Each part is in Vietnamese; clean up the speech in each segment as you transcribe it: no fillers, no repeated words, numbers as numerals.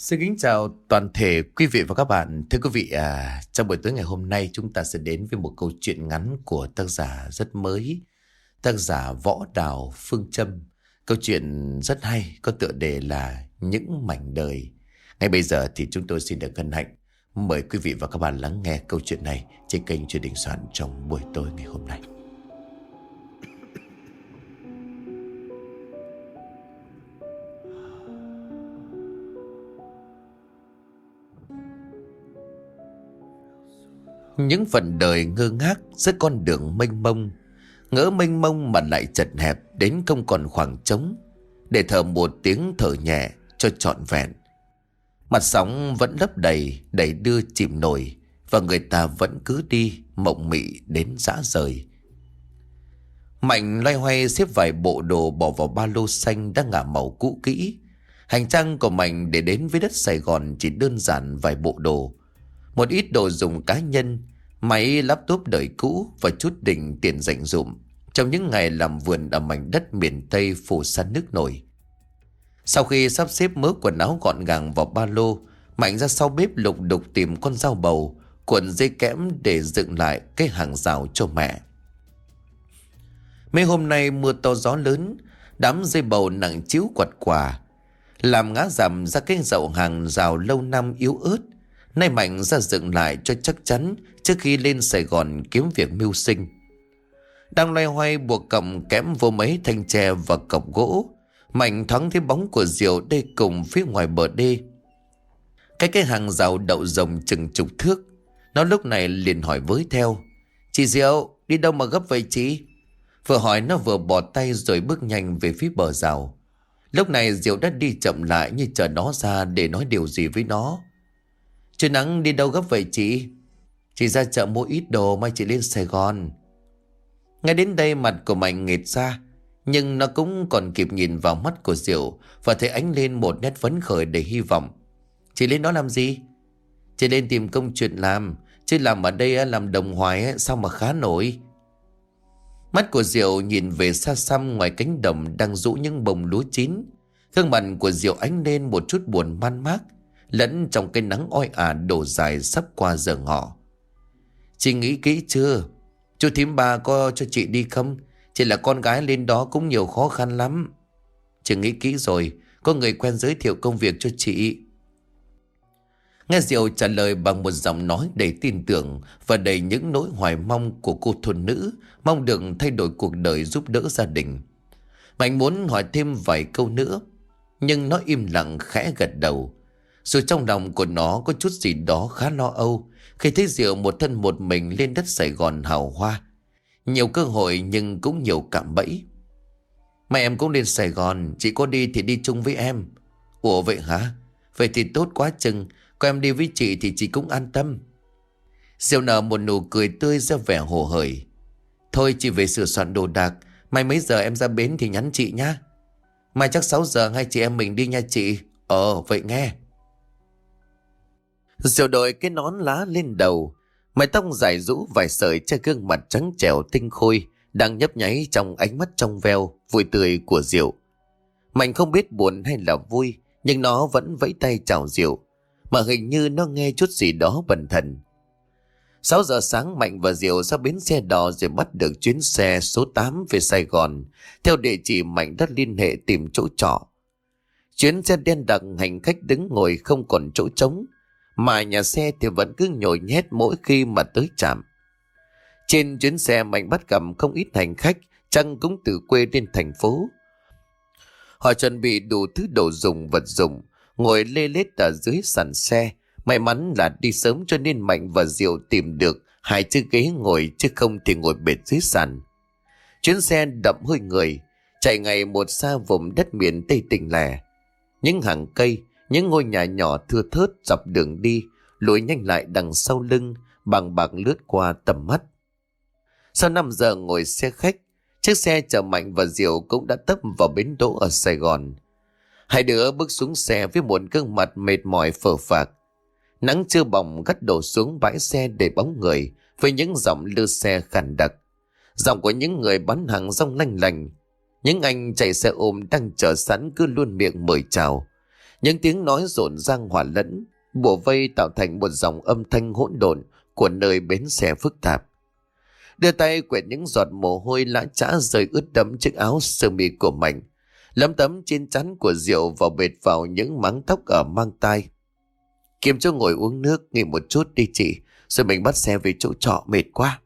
Xin kính chào toàn thể quý vị và các bạn. Thưa quý vị, trong buổi tối ngày hôm nay chúng ta sẽ đến với một câu chuyện ngắn của tác giả rất mới, tác giả Võ Đào Phương Trâm. Câu chuyện rất hay, có tựa đề là Những mảnh đời. Ngay bây giờ thì chúng tôi xin được hân hạnh mời quý vị và các bạn lắng nghe câu chuyện này trên kênh Chuyện Đình Soạn trong buổi tối ngày hôm nay. Những phần đời ngơ ngác giữa con đường mênh mông, ngỡ mênh mông mà lại chật hẹp đến không còn khoảng trống để thở một tiếng thở nhẹ cho trọn vẹn. Mặt sóng vẫn lấp đầy, đẩy đưa chìm nổi, và người ta vẫn cứ đi mộng mị đến rã rời. Mạnh loay hoay xếp vài bộ đồ bỏ vào ba lô xanh đã ngả màu cũ kỹ. Hành trang của Mạnh để đến với đất Sài Gòn chỉ đơn giản vài bộ đồ, một ít đồ dùng cá nhân, máy laptop đời cũ và chút đỉnh tiền dành dụm trong những ngày làm vườn ở mảnh đất miền Tây phủ sa nước nổi. Sau khi sắp xếp mớ quần áo gọn gàng vào ba lô, Mạnh ra sau bếp lục đục tìm con dao bầu, cuộn dây kẽm để dựng lại cái hàng rào cho mẹ. Mấy hôm nay mưa to gió lớn, đám dây bầu nặng trĩu quặt quà làm ngã rằm ra cái dậu hàng rào lâu năm yếu ớt. Nay Mạnh ra dựng lại cho chắc chắn trước khi lên Sài Gòn kiếm việc mưu sinh. Đang loay hoay buộc cọng kẽm vô mấy thanh tre và cọc gỗ, Mạnh thoáng thấy bóng của Diệu đây cùng phía ngoài bờ đê. Cái hàng rào đậu rồng chừng chục thước. Nó lúc này liền hỏi với theo: "Chị Diệu, đi đâu mà gấp vậy chị?" Vừa hỏi nó vừa bỏ tay rồi bước nhanh về phía bờ rào. Lúc này Diệu đã đi chậm lại như chờ nó ra để nói điều gì với nó. "Trời nắng đi đâu gấp vậy chị?" "Chị ra chợ mua ít đồ mai chị lên Sài Gòn." Ngay đến đây mặt của Mạnh nghệt ra, nhưng nó cũng còn kịp nhìn vào mắt của Diệu và thấy ánh lên một nét phấn khởi đầy hy vọng. "Chị lên đó làm gì?" "Chị lên tìm công chuyện làm, chứ làm ở đây làm đồng hoài sao mà khá nổi." Mắt của Diệu nhìn về xa xăm ngoài cánh đồng đang rũ những bông lúa chín. Gương mặt của Diệu ánh lên một chút buồn man mác, lẫn trong cái nắng oi ả đổ dài sắp qua giờ ngọ. "Chị nghĩ kỹ chưa? Chú thím bà có cho chị đi không? Chị là con gái lên đó cũng nhiều khó khăn lắm." "Chị nghĩ kỹ rồi, có người quen giới thiệu công việc cho chị." Nghe Diệu trả lời bằng một giọng nói đầy tin tưởng và đầy những nỗi hoài mong của cô thôn nữ, mong được thay đổi cuộc đời giúp đỡ gia đình. Mạnh muốn hỏi thêm vài câu nữa, nhưng nó im lặng khẽ gật đầu. Rồi trong lòng của nó có chút gì đó khá lo âu khi thấy Diệu một thân một mình lên đất Sài Gòn hào hoa. Nhiều cơ hội nhưng cũng nhiều cạm bẫy. "Mẹ em cũng lên Sài Gòn, chị có đi thì đi chung với em." "Ủa vậy hả? Vậy thì tốt quá chừng, có em đi với chị thì chị cũng an tâm." Diệu nở một nụ cười tươi ra vẻ hồ hởi. "Thôi chị về sửa soạn đồ đạc, mai mấy giờ em ra bến thì nhắn chị nhá." "Mai chắc 6 giờ hai chị em mình đi nha chị." Vậy nghe." Diệu đội cái nón lá lên đầu, mái tóc dài rũ vài sợi che gương mặt trắng trẻo tinh khôi đang nhấp nháy trong ánh mắt trong veo vui tươi của Diệu. Mạnh không biết buồn hay là vui, nhưng nó vẫn vẫy tay chào Diệu, mà hình như nó nghe chút gì đó bần thần. 6 giờ sáng Mạnh và Diệu ra bến xe đò rồi bắt được chuyến xe số 8 về Sài Gòn theo địa chỉ Mạnh đã liên hệ tìm chỗ trọ. Chuyến xe đen đặc, hành khách đứng ngồi không còn chỗ trống, mà nhà xe thì vẫn cứ nhồi nhét mỗi khi mà tới trạm. Trên chuyến xe Mạnh bắt gặp không ít hành khách chăng cũng từ quê lên thành phố. Họ chuẩn bị đủ thứ đồ dùng vật dụng, ngồi lê lết ở dưới sàn xe. May mắn là đi sớm cho nên Mạnh và Diệu tìm được 2 chiếc ghế ngồi, chứ không thì ngồi bệt dưới sàn. Chuyến xe đậm hơi người, chạy ngày một xa vùng đất miền Tây tỉnh lẻ. Những hàng cây, những ngôi nhà nhỏ thưa thớt dọc đường đi lùi nhanh lại đằng sau lưng, bằng bạc lướt qua tầm mắt. Sau 5 giờ ngồi xe khách, chiếc xe chở Mạnh và Diệu cũng đã tấp vào bến đỗ ở Sài Gòn. Hai đứa bước xuống xe với một gương mặt mệt mỏi phờ phạc. Nắng trưa bỏng gắt đổ xuống bãi xe để bóng người với những giọng lư xe khàn đặc. Giọng của những người bán hàng rong lanh lành. Những anh chạy xe ôm đang chờ sẵn cứ luôn miệng mời chào. Những tiếng nói rộn rang hòa lẫn, bủa vây tạo thành một dòng âm thanh hỗn độn của nơi bến xe phức tạp. Đưa tay quẹt những giọt mồ hôi lã chã rơi ướt đẫm chiếc áo sơ mi của Mạnh, lấm tấm trên trán của Diệu vào bệt vào những máng tóc ở mang tai. Kiếm cho ngồi uống nước nghỉ một chút đi chị, rồi mình bắt xe về chỗ trọ, mệt quá.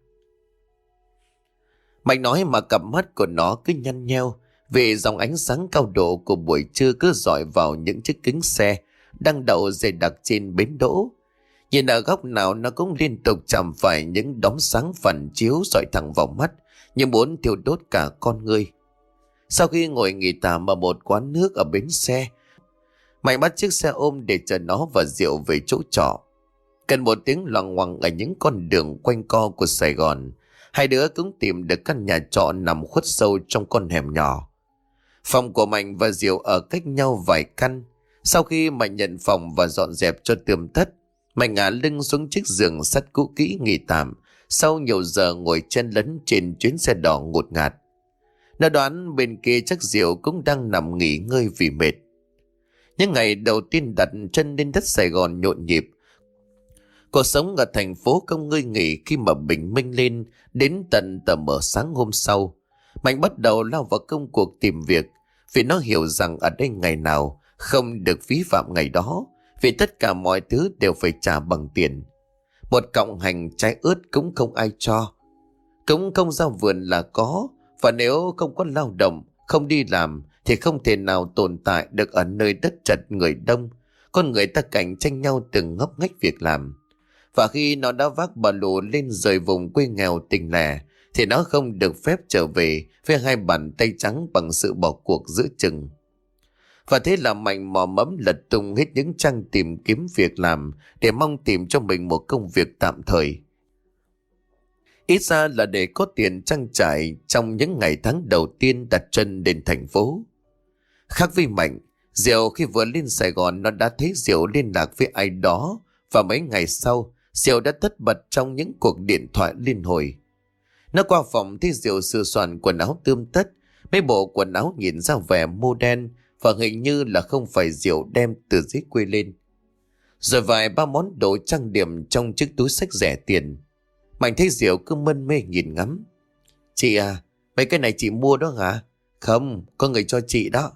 Mạnh nói mà cặp mắt của nó cứ nhăn nheo vì dòng ánh sáng cao độ của buổi trưa cứ dọi vào những chiếc kính xe đang đậu dày đặc trên bến đỗ. Nhìn ở góc nào nó cũng liên tục chạm phải những đốm sáng phản chiếu dọi thẳng vào mắt, như muốn thiêu đốt cả con người. Sau khi ngồi nghỉ tạm ở một quán nước ở bến xe, Mạnh bắt chiếc xe ôm để chờ nó và Diệu về chỗ trọ. Cần một tiếng loằng ngoằng ở những con đường quanh co của Sài Gòn, hai đứa cũng tìm được căn nhà trọ nằm khuất sâu trong con hẻm nhỏ. Phòng của Mạnh và Diệu ở cách nhau vài căn. Sau khi Mạnh nhận phòng và dọn dẹp cho tươm tất, Mạnh ngả lưng xuống chiếc giường sắt cũ kỹ nghỉ tạm sau nhiều giờ ngồi chen lấn trên chuyến xe đỏ ngột ngạt. Nó đoán bên kia chắc Diệu cũng đang nằm nghỉ ngơi vì mệt. Những ngày đầu tiên đặt chân lên đất Sài Gòn nhộn nhịp. Cuộc sống ở thành phố không ngơi nghỉ khi mà bình minh lên. Đến tận tờ mờ sáng hôm sau, Mạnh bắt đầu lao vào công cuộc tìm việc, vì nó hiểu rằng ở đây ngày nào không được vi phạm ngày đó, vì tất cả mọi thứ đều phải trả bằng tiền. Một cọng hành trái ớt cũng không ai cho, cũng không ra vườn là có. Và nếu không có lao động, không đi làm thì không thể nào tồn tại được ở nơi đất chật người đông. Con người ta cạnh tranh nhau từng ngóc ngách việc làm. Và khi nó đã vác ba lô lên rời vùng quê nghèo tình lẻ, thì nó không được phép trở về với hai bàn tay trắng bằng sự bỏ cuộc giữa chừng. Và thế là Mạnh mò mẫm lật tung hết những trang tìm kiếm việc làm để mong tìm cho mình một công việc tạm thời. Ít ra là để có tiền trang trải trong những ngày tháng đầu tiên đặt chân đến thành phố. Khác với Mạnh, Diệu khi vừa lên Sài Gòn nó đã thấy Diệu liên lạc với ai đó, và mấy ngày sau Diệu đã tất bật trong những cuộc điện thoại liên hồi. Nó qua phòng thấy Diệu sửa soạn quần áo tươm tất, mấy bộ quần áo nhìn ra vẻ modern và hình như là không phải Diệu đem từ dưới quê lên. Rồi vài ba món đồ trang điểm trong chiếc túi xách rẻ tiền. Mạnh thấy Diệu cứ mân mê nhìn ngắm. Chị à, mấy cái này chị mua đó hả? Không, có người cho chị đó.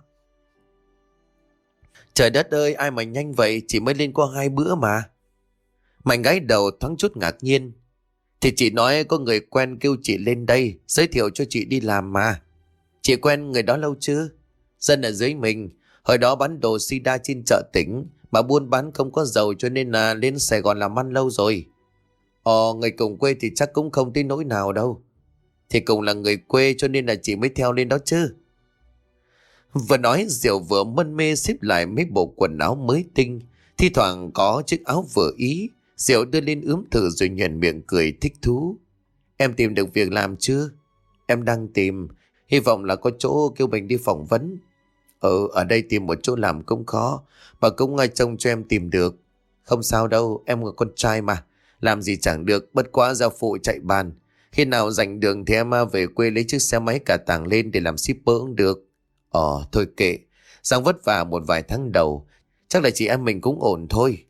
Trời đất ơi, ai mà nhanh vậy, chị mới lên qua 2 bữa mà. Mạnh gái đầu thoáng chút ngạc nhiên. Thì chị nói có người quen kêu chị lên đây giới thiệu cho chị đi làm mà. Chị quen người đó lâu chưa? Dân ở dưới mình, hồi đó bán đồ sida trên chợ tỉnh, mà buôn bán không có giàu cho nên là lên Sài Gòn làm ăn lâu rồi. Người cùng quê thì chắc cũng không tới nỗi nào đâu. Thì cùng là người quê cho nên là chị mới theo lên đó chứ. Vừa nói Diệu vừa mân mê xếp lại mấy bộ quần áo mới tinh, thi thoảng có chiếc áo vừa ý. Diệu đưa lên ướm thử rồi nhoẻn miệng cười thích thú. Em tìm được việc làm chưa? Em đang tìm, hy vọng là có chỗ kêu mình đi phỏng vấn. Ở đây tìm một chỗ làm cũng khó, mà cũng ai trông cho em tìm được. Không sao đâu, em là con trai mà, làm gì chẳng được, bất quá ra phụ chạy bàn. Khi nào rảnh đường thì em về quê lấy chiếc xe máy cả tàng lên để làm shipper cũng được. Thôi kệ, Giang vất vả một vài tháng đầu, chắc là chị em mình cũng ổn thôi.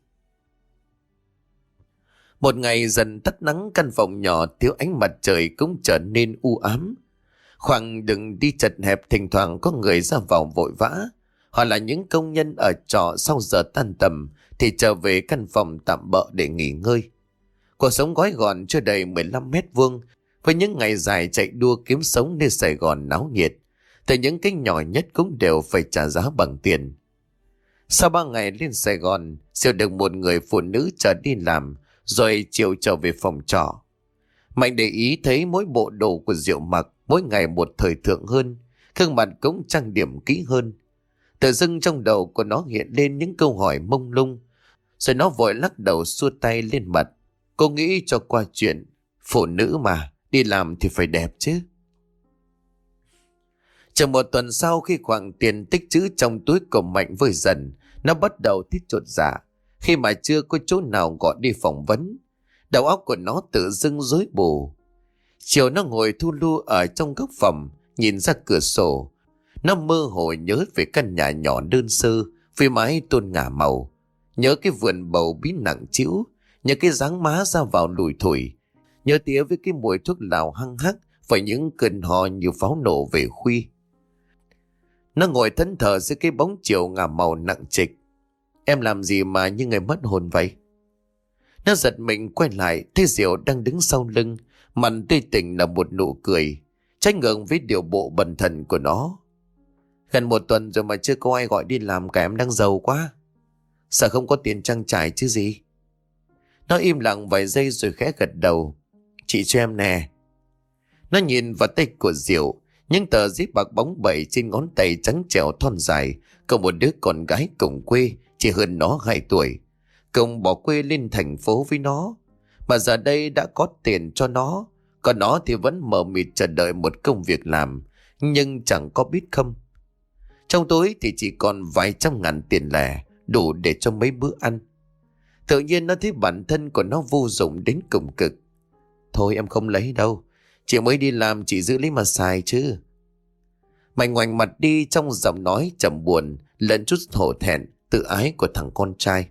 Một ngày dần tắt nắng, căn phòng nhỏ thiếu ánh mặt trời cũng trở nên u ám. Khoảng đường đi chật hẹp, thỉnh thoảng có người ra vào vội vã. Họ là những công nhân ở trọ sau giờ tan tầm thì trở về căn phòng tạm bợ để nghỉ ngơi. Cuộc sống gói gọn chưa đầy 15 mét vuông, với những ngày dài chạy đua kiếm sống nơi Sài Gòn náo nhiệt. Từ những cái nhỏ nhất cũng đều phải trả giá bằng tiền. Sau 3 ngày lên Sài Gòn, Diệu được một người phụ nữ chở đi làm, rồi chiều trở về phòng trọ. Mạnh để ý thấy mỗi bộ đồ của Diệu mặc mỗi ngày một thời thượng hơn, gương mặt cũng trang điểm kỹ hơn. Tự dưng trong đầu của nó hiện lên những câu hỏi mông lung, rồi nó vội lắc đầu xua tay lên mặt. Cô nghĩ cho qua chuyện, phụ nữ mà, đi làm thì phải đẹp chứ. Chừng một tuần sau, khi khoản tiền tích trữ trong túi của Mạnh vơi dần, nó bắt đầu thít chột dạ khi mà chưa có chỗ nào gọi đi phỏng vấn. Đầu óc của nó tự dưng rối bù. Chiều nó ngồi thu lu ở trong góc phòng, nhìn ra cửa sổ. Nó mơ hồ nhớ về căn nhà nhỏ đơn sơ Vì mái tôn ngả màu, nhớ cái vườn bầu bí nặng trĩu, nhớ cái dáng má ra vào lùi thủi, nhớ tía với cái mùi thuốc lào hăng hắc và những cơn hò như pháo nổ về khuya. Nó ngồi thẫn thờ dưới cái bóng chiều ngả màu nặng trịch. Em làm gì mà như người mất hồn vậy? Nó giật mình quay lại, thấy Diệu đang đứng sau lưng, mặt tươi tỉnh là một nụ cười, trái ngược với điệu bộ bần thần của nó. Gần 1 tuần rồi mà chưa có ai gọi đi làm cả, em đang giàu quá. Sợ không có tiền trang trải chứ gì? Nó im lặng vài giây rồi khẽ gật đầu. Chị cho em nè. Nó nhìn vào tay của Diệu, những tờ giấy bạc bóng bẩy trên ngón tay trắng trẻo thon dài. Có một đứa con gái cùng quê, chỉ hơn nó 2 tuổi. Cùng bỏ quê lên thành phố với nó, mà giờ đây đã có tiền cho nó. Còn nó thì vẫn mờ mịt chờ đợi một công việc làm, nhưng chẳng có biết không. Trong túi thì chỉ còn vài trăm ngàn tiền lẻ, đủ để cho mấy bữa ăn. Tự nhiên nó thấy bản thân của nó vô dụng đến cùng cực. Thôi em không lấy đâu, chị mới đi làm chị giữ lấy mà xài chứ. Mạnh ngoảnh mặt đi, trong giọng nói trầm buồn lẫn chút hổ thẹn tự ái của thằng con trai.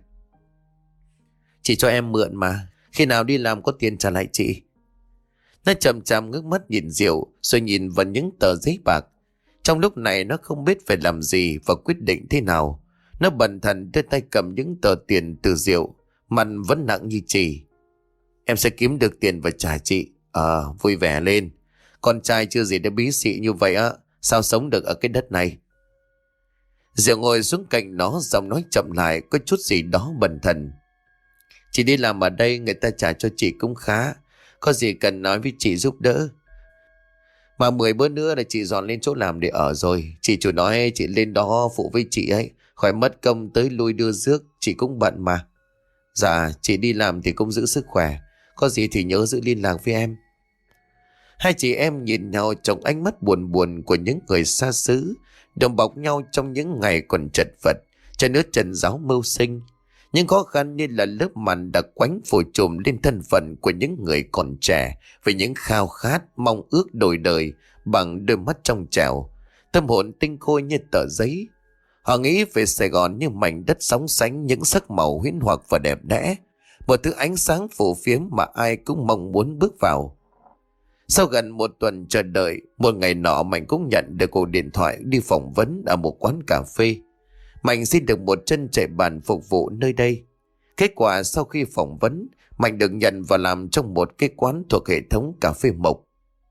Chị cho em mượn mà, khi nào đi làm có tiền trả lại chị. Nó chậm chậm ngước mắt nhìn Diệu, rồi nhìn vào những tờ giấy bạc. Trong lúc này nó không biết phải làm gì và quyết định thế nào. Nó bần thần đưa tay cầm những tờ tiền từ Diệu, mặt vẫn nặng như chì. Em sẽ kiếm được tiền và trả chị. Vui vẻ lên. Con trai chưa gì đã bí xị như vậy á, sao sống được ở cái đất này? Diệu ngồi xuống cạnh nó, giọng nói chậm lại, có chút gì đó bần thần. Chị đi làm ở đây người ta trả cho chị cũng khá, có gì cần nói với chị giúp đỡ. Mà 10 bữa nữa là chị dọn lên chỗ làm để ở rồi. Chị chủ nói chị lên đó phụ với chị ấy, khỏi mất công tới lui đưa rước, chị cũng bận mà. Dạ, chị đi làm thì cũng giữ sức khỏe, có gì thì nhớ giữ liên lạc với em. Hai chị em nhìn nhau trong ánh mắt buồn buồn của những người xa xứ, đùm bọc nhau trong những ngày còn chật vật, cho nước trần giáo mưu sinh. Những khó khăn như là lớp màn đặc quánh phủ trùm lên thân phận của những người còn trẻ, với những khao khát, mong ước đổi đời bằng đôi mắt trong trẻo, tâm hồn tinh khôi như tờ giấy. Họ nghĩ về Sài Gòn như mảnh đất sóng sánh những sắc màu huyễn hoặc và đẹp đẽ, một thứ ánh sáng phù phiếm mà ai cũng mong muốn bước vào. Sau gần 1 tuần chờ đợi, một ngày nọ Mạnh cũng nhận được cuộc điện thoại đi phỏng vấn ở một quán cà phê. Mạnh xin được một chân chạy bàn phục vụ nơi đây. Kết quả sau khi phỏng vấn, Mạnh được nhận vào làm trong một cái quán thuộc hệ thống cà phê Mộc.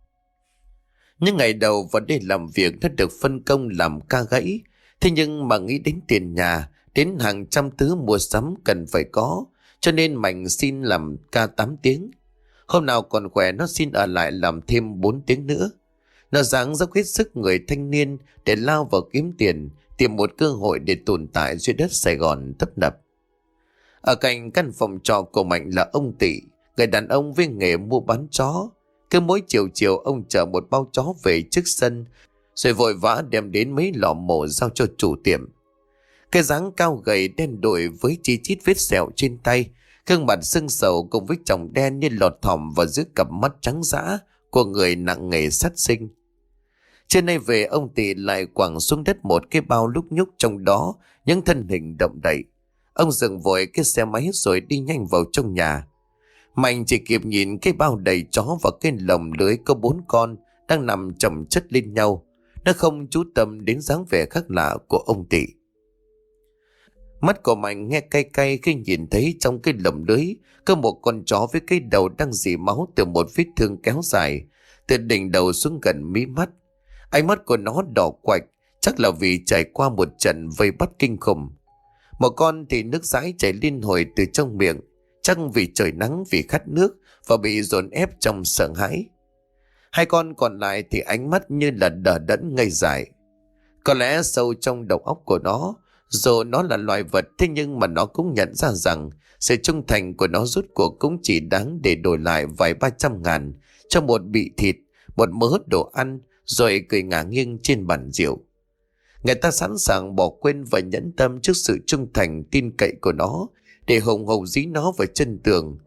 Những ngày đầu vào đây làm việc nó được phân công làm ca gãy. Thế nhưng mà nghĩ đến tiền nhà, đến hàng trăm thứ mua sắm cần phải có, cho nên Mạnh xin làm ca 8 tiếng. Hôm nào còn khỏe nó xin ở lại làm thêm 4 tiếng nữa. Nó ráng dốc hết sức người thanh niên để lao vào kiếm tiền, tìm một cơ hội để tồn tại dưới đất Sài Gòn tấp nập. Ở cạnh căn phòng trọ của Mạnh là ông Tị, người đàn ông với nghề mua bán chó. Cứ mỗi chiều chiều ông chở một bao chó về trước sân, rồi vội vã đem đến mấy lò mổ giao cho chủ tiệm. Cái dáng cao gầy đen đủi với chi chít vết sẹo trên tay, gương mặt sưng sầu cùng với chồng đen như lọt thỏm vào giữa cặp mắt trắng dã của người nặng nghề sát sinh. Trên nay về ông Tị lại quẳng xuống đất một cái bao lúc nhúc, trong đó những thân hình động đậy. Ông dừng vội cái xe máy rồi đi nhanh vào trong nhà. Mạnh chỉ kịp nhìn cái bao đầy chó và cái lồng lưới có 4 con đang nằm chồng chất lên nhau. Nó không chú tâm đến dáng vẻ khác lạ của ông Tị. Mắt của Mạnh nghe cay cay khi nhìn thấy trong cái lồng lưới có một con chó với cái đầu đang rỉ máu từ một vết thương kéo dài từ đỉnh đầu xuống gần mí mắt. Ánh mắt của nó đỏ quạch, chắc là vì trải qua một trận vây bắt kinh khủng. Một con thì nước dãi chảy liên hồi từ trong miệng, chắc vì trời nắng, vì khát nước và bị dồn ép trong sợ hãi. 2 con còn lại thì ánh mắt như là đờ đẫn ngây dại. Có lẽ sâu trong đầu óc của nó, dù nó là loài vật, thế nhưng mà nó cũng nhận ra rằng sự trung thành của nó rốt cuộc cũng chỉ đáng để đổi lại vài 300 ngàn cho một bị thịt, một mớ đồ ăn, rồi cười ngả nghiêng trên bàn rượu. Người ta sẵn sàng bỏ quên và nhẫn tâm trước sự trung thành tin cậy của nó để hùng hục dí nó vào chân tường.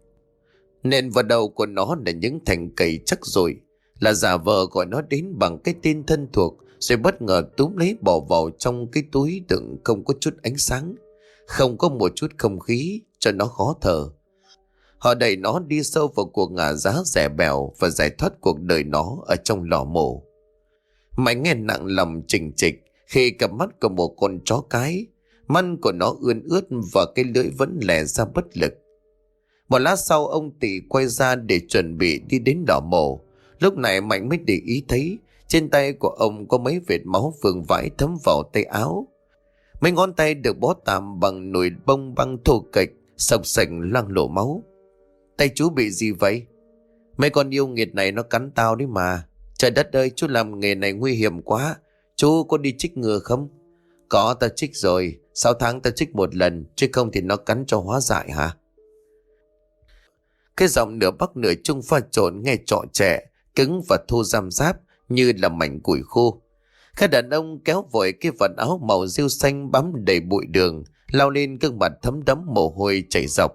Nền vào đầu của nó là những thành cầy chắc rồi, là giả vờ gọi nó đến bằng cái tên thân thuộc rồi bất ngờ túm lấy bỏ vào trong cái túi đựng không có chút ánh sáng, không có một chút không khí cho nó khó thở. Họ đẩy nó đi sâu vào cuộc ngả giá rẻ bèo và giải thoát cuộc đời nó ở trong lò mổ. Mạnh nghe nặng lòng chình chịch khi cặp mắt của một con chó cái, mắt của nó ươn ướt và cái lưỡi vẫn lè ra bất lực. Một lát sau ông Tị quay ra để chuẩn bị đi đến lò mổ. Lúc này Mạnh mới để ý thấy trên tay của ông có mấy vệt máu vương vãi thấm vào tay áo. Mấy ngón tay được bó tạm bằng nồi bông băng thô kệch, sộc sạch loang lổ máu. Tay chú bị gì vậy? Mấy con yêu nghiệt này nó cắn tao đấy mà. Trời đất ơi, chú làm nghề này nguy hiểm quá. Chú có đi chích ngừa không? Có, tao chích rồi. 6 tháng tao chích một lần, chứ không thì nó cắn cho hóa dại hả? Cái giọng nửa Bắc nửa Trung pha trộn nghe trọ trẻ, cứng và thô răm ráp như là mảnh củi khô. Các đàn ông kéo vội cái vật áo màu rêu xanh bám đầy bụi đường, lao lên gương mặt thấm đẫm mồ hôi chảy dọc.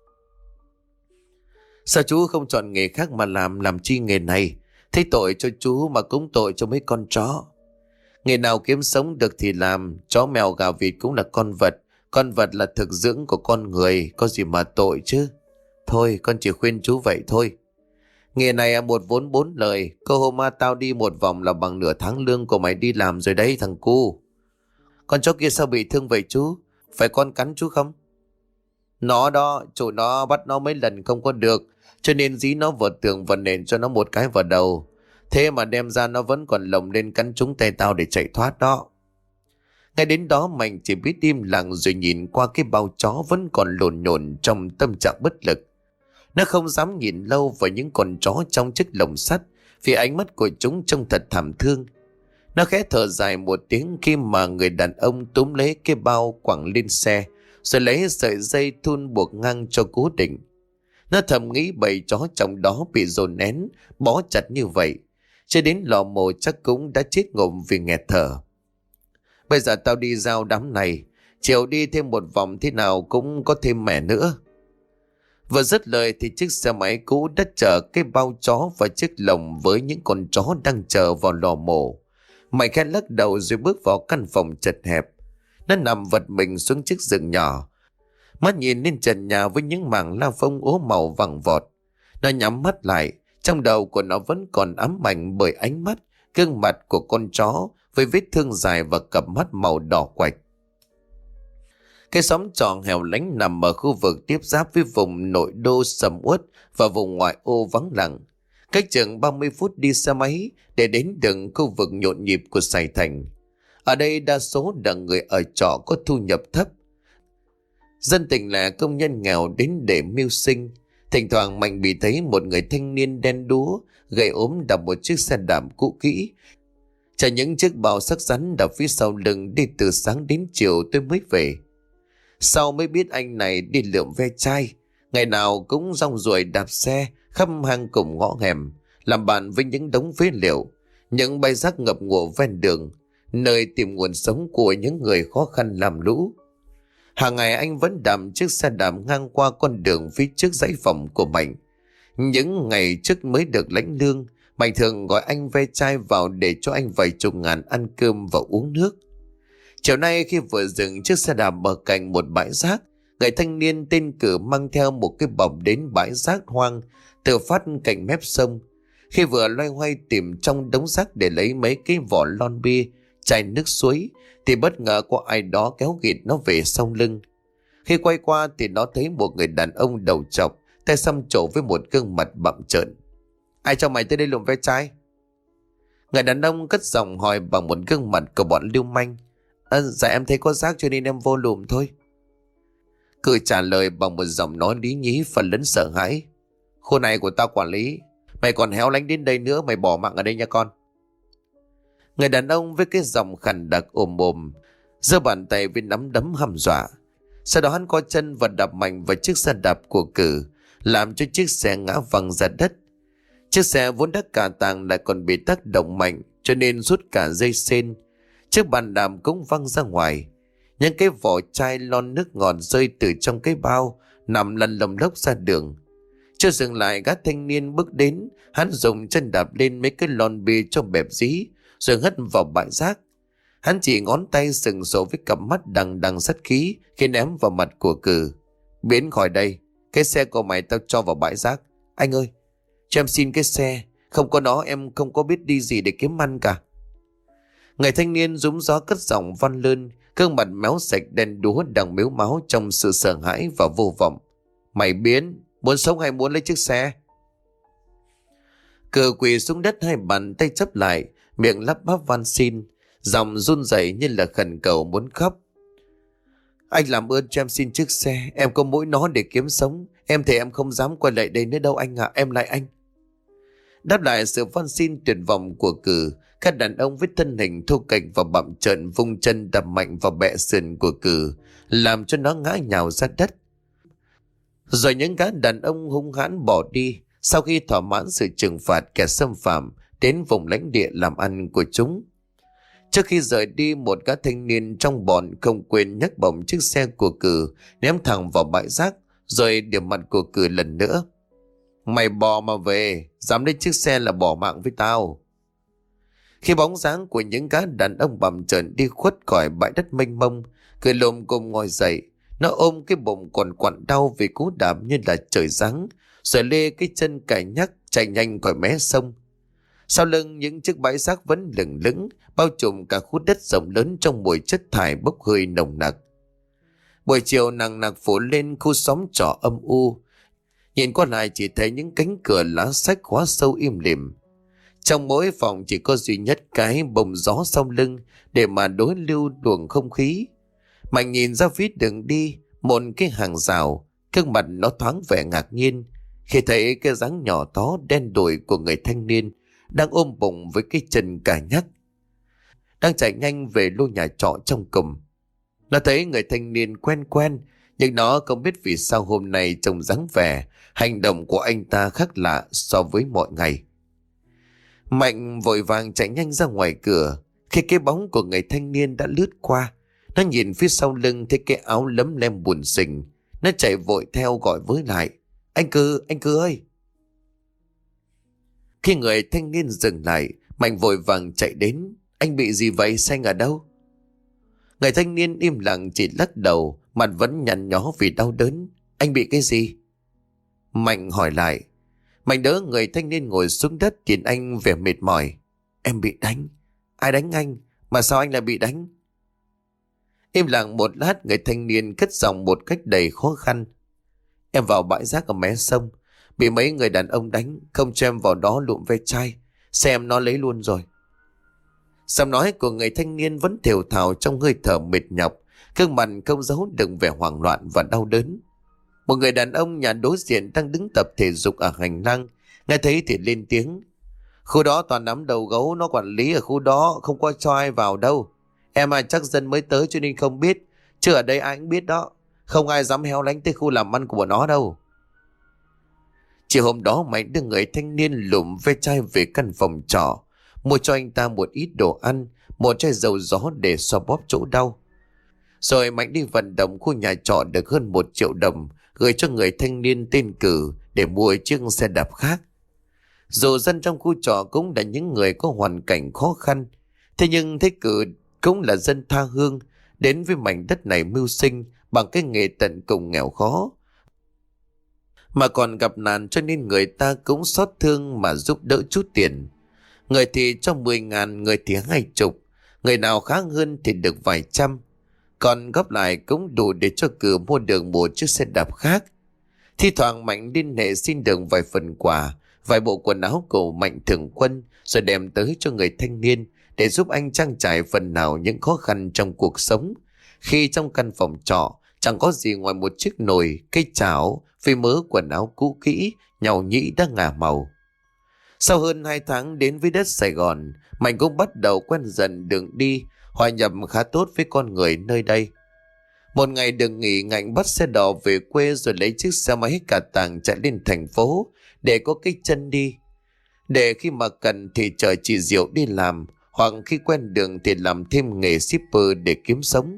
Sao chú không chọn nghề khác mà làm chi nghề này? Thấy tội cho chú mà cũng tội cho mấy con chó. Nghề nào kiếm sống được thì làm, chó mèo gà vịt cũng là con vật là thực dưỡng của con người, có gì mà tội chứ. Thôi con chỉ khuyên chú vậy thôi. Nghề này một vốn 4 lời, cơ hôm tao đi một vòng là bằng nửa tháng lương của mày đi làm rồi đấy thằng cu. Con chó kia sao bị thương vậy chú? Phải con cắn chú không? Nó đó, chủ nó bắt nó mấy lần không có được, cho nên dí nó vào tường và nện cho nó một cái vào đầu. Thế mà đem ra nó vẫn còn lồng lên cắn trúng tay tao để chạy thoát đó. Ngay đến đó Mạnh chỉ biết im lặng rồi nhìn qua cái bao chó vẫn còn lồn nhồn trong tâm trạng bất lực. Nó không dám nhìn lâu vào những con chó trong chiếc lồng sắt vì ánh mắt của chúng trông thật thảm thương. Nó khẽ thở dài một tiếng khi mà người đàn ông túm lấy cái bao quẳng lên xe rồi lấy sợi dây thun buộc ngang cho cố định. Nó thầm nghĩ bầy chó trong đó bị dồn nén, bó chặt như vậy, cho đến lò mổ chắc cũng đã chết ngộm vì nghẹt thở. Bây giờ tao đi giao đám này, chiều đi thêm một vòng thế nào cũng có thêm mẻ nữa. Vừa dứt lời thì chiếc xe máy cũ đã chở cái bao chó và chiếc lồng với những con chó đang chờ vào lò mổ. Mạnh khẽ lắc đầu rồi bước vào căn phòng chật hẹp. Nó nằm vật mình xuống chiếc giường nhỏ, mắt nhìn lên trần nhà với những mảng la phông ố màu vàng vọt. Nó nhắm mắt lại, trong đầu của nó vẫn còn ám ảnh bởi ánh mắt, gương mặt của con chó với vết thương dài và cặp mắt màu đỏ quạch. Cái xóm trọ hẻo lánh nằm ở khu vực tiếp giáp với vùng nội đô sầm uất và vùng ngoại ô vắng lặng. Cách chừng 30 phút đi xe máy để đến đường khu vực nhộn nhịp của Sài Thành. Ở đây đa số là người ở trọ có thu nhập thấp. Dân tình là công nhân nghèo đến để mưu sinh. Thỉnh thoảng Mạnh bị thấy một người thanh niên đen đúa, gầy ốm đạp một chiếc xe đạp cũ kỹ, chở những chiếc bao sắc rắn đạp phía sau lưng đi từ sáng đến chiều tôi mới về. Sau mới biết anh này đi lượm ve chai, ngày nào cũng rong ruổi đạp xe khắp hang cùng ngõ hẻm, làm bạn với những đống phế liệu, những bãi rác ngập ngụa ven đường, nơi tìm nguồn sống của những người khó khăn làm lũ. Hàng ngày anh vẫn đạp chiếc xe đạp ngang qua con đường phía trước dãy phòng của Mạnh. Những ngày trước mới được lãnh lương, Mạnh thường gọi anh ve chai vào để cho anh vài chục ngàn ăn cơm và uống nước. Chiều nay khi vừa dừng chiếc xe đạp ở cạnh một bãi rác, người thanh niên tên Cử mang theo một cái bọc đến bãi rác hoang tự phát cạnh mép sông. Khi vừa loay hoay tìm trong đống rác để lấy mấy cái vỏ lon bia, chai nước suối, thì bất ngờ có ai đó kéo ghịt nó về sau lưng. Khi quay qua thì nó thấy một người đàn ông đầu trọc, tay xăm trổ với một gương mặt bặm trợn. Ai cho mày tới đây lượm ve chai? Người đàn ông cất giọng hỏi bằng một gương mặt của bọn lưu manh. Dạ em thấy có rác cho nên em vô lùm thôi. Cử trả lời bằng một giọng nói lý nhí phần lẫn sợ hãi. Khu này của tao quản lý, mày còn héo lánh đến đây nữa mày bỏ mạng ở đây nha con. Người đàn ông với cái giọng khàn đặc ồm ồm giơ bàn tay với nắm đấm hăm dọa. Sau đó hắn co chân và đạp mạnh vào chiếc xe đạp của Cử, làm cho chiếc xe ngã văng ra đất. Chiếc xe vốn đã cà tàng lại còn bị tác động mạnh, cho nên rút cả dây sên. Chiếc bàn đạp cũng văng ra ngoài. Những cái vỏ chai lon nước ngọt rơi từ trong cái bao, nằm lăn lồng lốc ra đường. Chưa dừng lại, gã thanh niên bước đến, hắn dùng chân đạp lên mấy cái lon bia cho bẹp dí, rồi hất vào bãi rác. Hắn chỉ ngón tay sừng sộ với cặp mắt đằng đằng sát khí khi ném vào mặt của Cử. Biến khỏi đây, cái xe của mày tao cho vào bãi rác. Anh ơi, cho em xin cái xe, không có nó em không có biết đi gì để kiếm ăn cả. Người thanh niên rúm gió cất giọng van lơn, gương mặt méo sạch đen đúa đang mếu máu trong sự sợ hãi và vô vọng. Mày biến, muốn sống hay muốn lấy chiếc xe? Cử quỳ xuống đất, hai bàn tay chấp lại, miệng lắp bắp van xin, giọng run rẩy như là khẩn cầu muốn khóc. Anh làm ơn cho em xin chiếc xe, em có mỗi nó để kiếm sống. Em thề em không dám quay lại đây nữa đâu anh ạ, em lại anh. Đáp lại sự van xin tuyệt vọng của Cử, các đàn ông với thân hình thô kệch và bặm trợn vung chân đập mạnh vào bẹ sườn của Cử, làm cho nó ngã nhào ra đất. Rồi những gã đàn ông hung hãn bỏ đi sau khi thỏa mãn sự trừng phạt kẻ xâm phạm đến vùng lãnh địa làm ăn của chúng. Trước khi rời đi, một gã thanh niên trong bọn không quên nhấc bổng chiếc xe của Cử ném thẳng vào bãi rác, rồi điểm mặt của Cử lần nữa. Mày bò mà về, dám lấy chiếc xe là bỏ mạng với tao. Khi bóng dáng của những gã đàn ông bặm trợn đi khuất khỏi bãi đất mênh mông, Cử lồm cồm ngồi dậy. Nó ôm cái bụng còn quặn đau vì cú đạp như là trời giáng, rồi lê cái chân cài nhắc chạy nhanh khỏi mé sông. Sau lưng những chiếc bãi rác vẫn lửng lững, bao trùm cả khu đất rộng lớn trong mùi chất thải bốc hơi nồng nặc. Buổi chiều nặng nặc phủ lên khu xóm trọ âm u. Nhìn qua lại chỉ thấy những cánh cửa lá sách khóa sâu im lìm. Trong mỗi phòng chỉ có duy nhất cái bông gió sau lưng để mà đối lưu luồng không khí. Mạnh nhìn ra phía đường đi, một cái hàng rào, gương mặt nó thoáng vẻ ngạc nhiên khi thấy cái dáng nhỏ tó đen đủi của người thanh niên đang ôm bụng với cái chân cà nhắc, đang chạy nhanh về lô nhà trọ trong cùng. Nó thấy người thanh niên quen quen, nhưng nó không biết vì sao hôm nay trông dáng vẻ, hành động của anh ta khác lạ so với mọi ngày. Mạnh vội vàng chạy nhanh ra ngoài cửa. Khi cái bóng của người thanh niên đã lướt qua, nó nhìn phía sau lưng thấy cái áo lấm lem buồn xình. Nó chạy vội theo gọi với lại. Anh Cử ơi! Khi người thanh niên dừng lại, Mạnh vội vàng chạy đến. Anh bị gì vậy? Xanh ở đâu? Người thanh niên im lặng chỉ lắc đầu, mặt vẫn nhăn nhó vì đau đớn. Anh bị cái gì? Mạnh hỏi lại. Mạnh đỡ người thanh niên ngồi xuống đất, nhìn anh vẻ mệt mỏi. Em bị đánh. Ai đánh anh? Mà sao anh lại bị đánh? Im lặng một lát, người thanh niên cất giọng một cách đầy khó khăn. Em vào bãi rác ở mé sông, bị mấy người đàn ông đánh, không cho em vào đó lụm ve chai, xem nó lấy luôn rồi. Giọng nói của người thanh niên vẫn thều thào trong hơi thở mệt nhọc, gương mặt không giấu được vẻ hoảng loạn và đau đớn. Một người đàn ông nhà đối diện đang đứng tập thể dục ở hành lang, nghe thấy thì lên tiếng. Khu đó toàn đám đầu gấu, nó quản lý ở khu đó, không có cho ai vào đâu. Em chắc dân mới tới cho nên không biết, chứ ở đây ai cũng biết đó. Không ai dám heo lánh tới khu làm ăn của bọn nó đâu. Chiều hôm đó Mạnh đưa người thanh niên lụm ve chai về căn phòng trọ, mua cho anh ta một ít đồ ăn, một chai dầu gió để xoa bóp chỗ đau. Rồi Mạnh đi vận động khu nhà trọ được hơn 1 triệu đồng, gửi cho người thanh niên tên Cử để mua chiếc xe đạp khác. Dù dân trong khu trọ cũng là những người có hoàn cảnh khó khăn, thế nhưng thế Cử cũng là dân tha hương, đến với mảnh đất này mưu sinh bằng cái nghề tận cùng nghèo khó. Mà còn gặp nạn cho nên người ta cũng xót thương mà giúp đỡ chút tiền. Người thì cho 10.000, người thì 20, người nào khá hơn thì được vài trăm. Còn góp lại cũng đủ để cho Cử mua được một chiếc xe đạp khác. Thi thoảng Mạnh liên hệ xin được vài phần quà, vài bộ quần áo của Mạnh thường quân, rồi đem tới cho người thanh niên để giúp anh trang trải phần nào những khó khăn trong cuộc sống. Khi trong căn phòng trọ chẳng có gì ngoài một chiếc nồi, cây chảo, với mớ quần áo cũ kỹ, nhàu nhĩ đã ngả màu. Sau hơn 2 tháng đến với đất Sài Gòn, Mạnh cũng bắt đầu quen dần đường đi, hòa nhập khá tốt với con người nơi đây. Một ngày được nghỉ, Ngạnh bắt xe đò về quê rồi lấy chiếc xe máy cả tàng chạy lên thành phố để có cái chân đi. Để khi mà cần thì chờ chị Diệu đi làm, hoặc khi quen đường thì làm thêm nghề shipper để kiếm sống.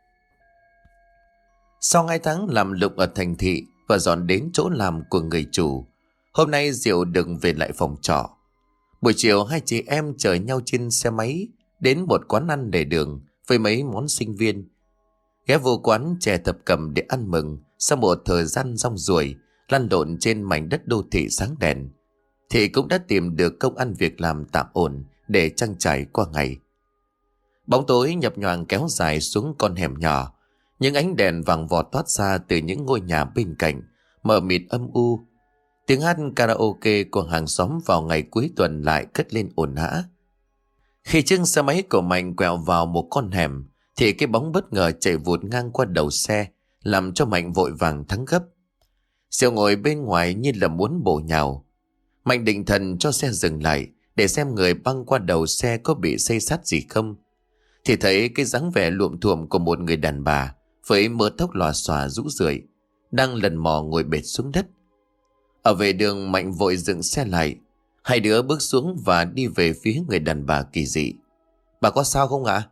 Sau 2 tháng làm lụng ở thành thị và dọn đến chỗ làm của người chủ, hôm nay Diệu được về lại phòng trọ. Buổi chiều hai chị em chở nhau trên xe máy đến một quán ăn lề đường với mấy món sinh viên. Ghé vô quán chè thập cẩm để ăn mừng sau một thời gian rong ruổi lăn lộn trên mảnh đất đô thị sáng đèn, thì cũng đã tìm được công ăn việc làm tạm ổn để trang trải qua ngày. Bóng tối nhập nhoàng kéo dài xuống con hẻm nhỏ, những ánh đèn vàng vọt toát ra từ những ngôi nhà bên cạnh, mờ mịt âm u. Tiếng hát karaoke của hàng xóm vào ngày cuối tuần lại cất lên ồn ào. Khi chiếc xe máy của Mạnh quẹo vào một con hẻm, thì cái bóng bất ngờ chạy vụt ngang qua đầu xe, làm cho Mạnh vội vàng thắng gấp. Diệu ngồi bên ngoài như là muốn bổ nhào. Mạnh định thần cho xe dừng lại để xem người băng qua đầu xe có bị xây xát gì không, thì thấy cái dáng vẻ luộm thuộm của một người đàn bà với mớ tóc lòa xòa rũ rượi đang lần mò ngồi bệt xuống đất. Ở vệ đường, Mạnh vội dừng xe lại. Hai đứa bước xuống và đi về phía người đàn bà kỳ dị. "Bà có sao không ạ?"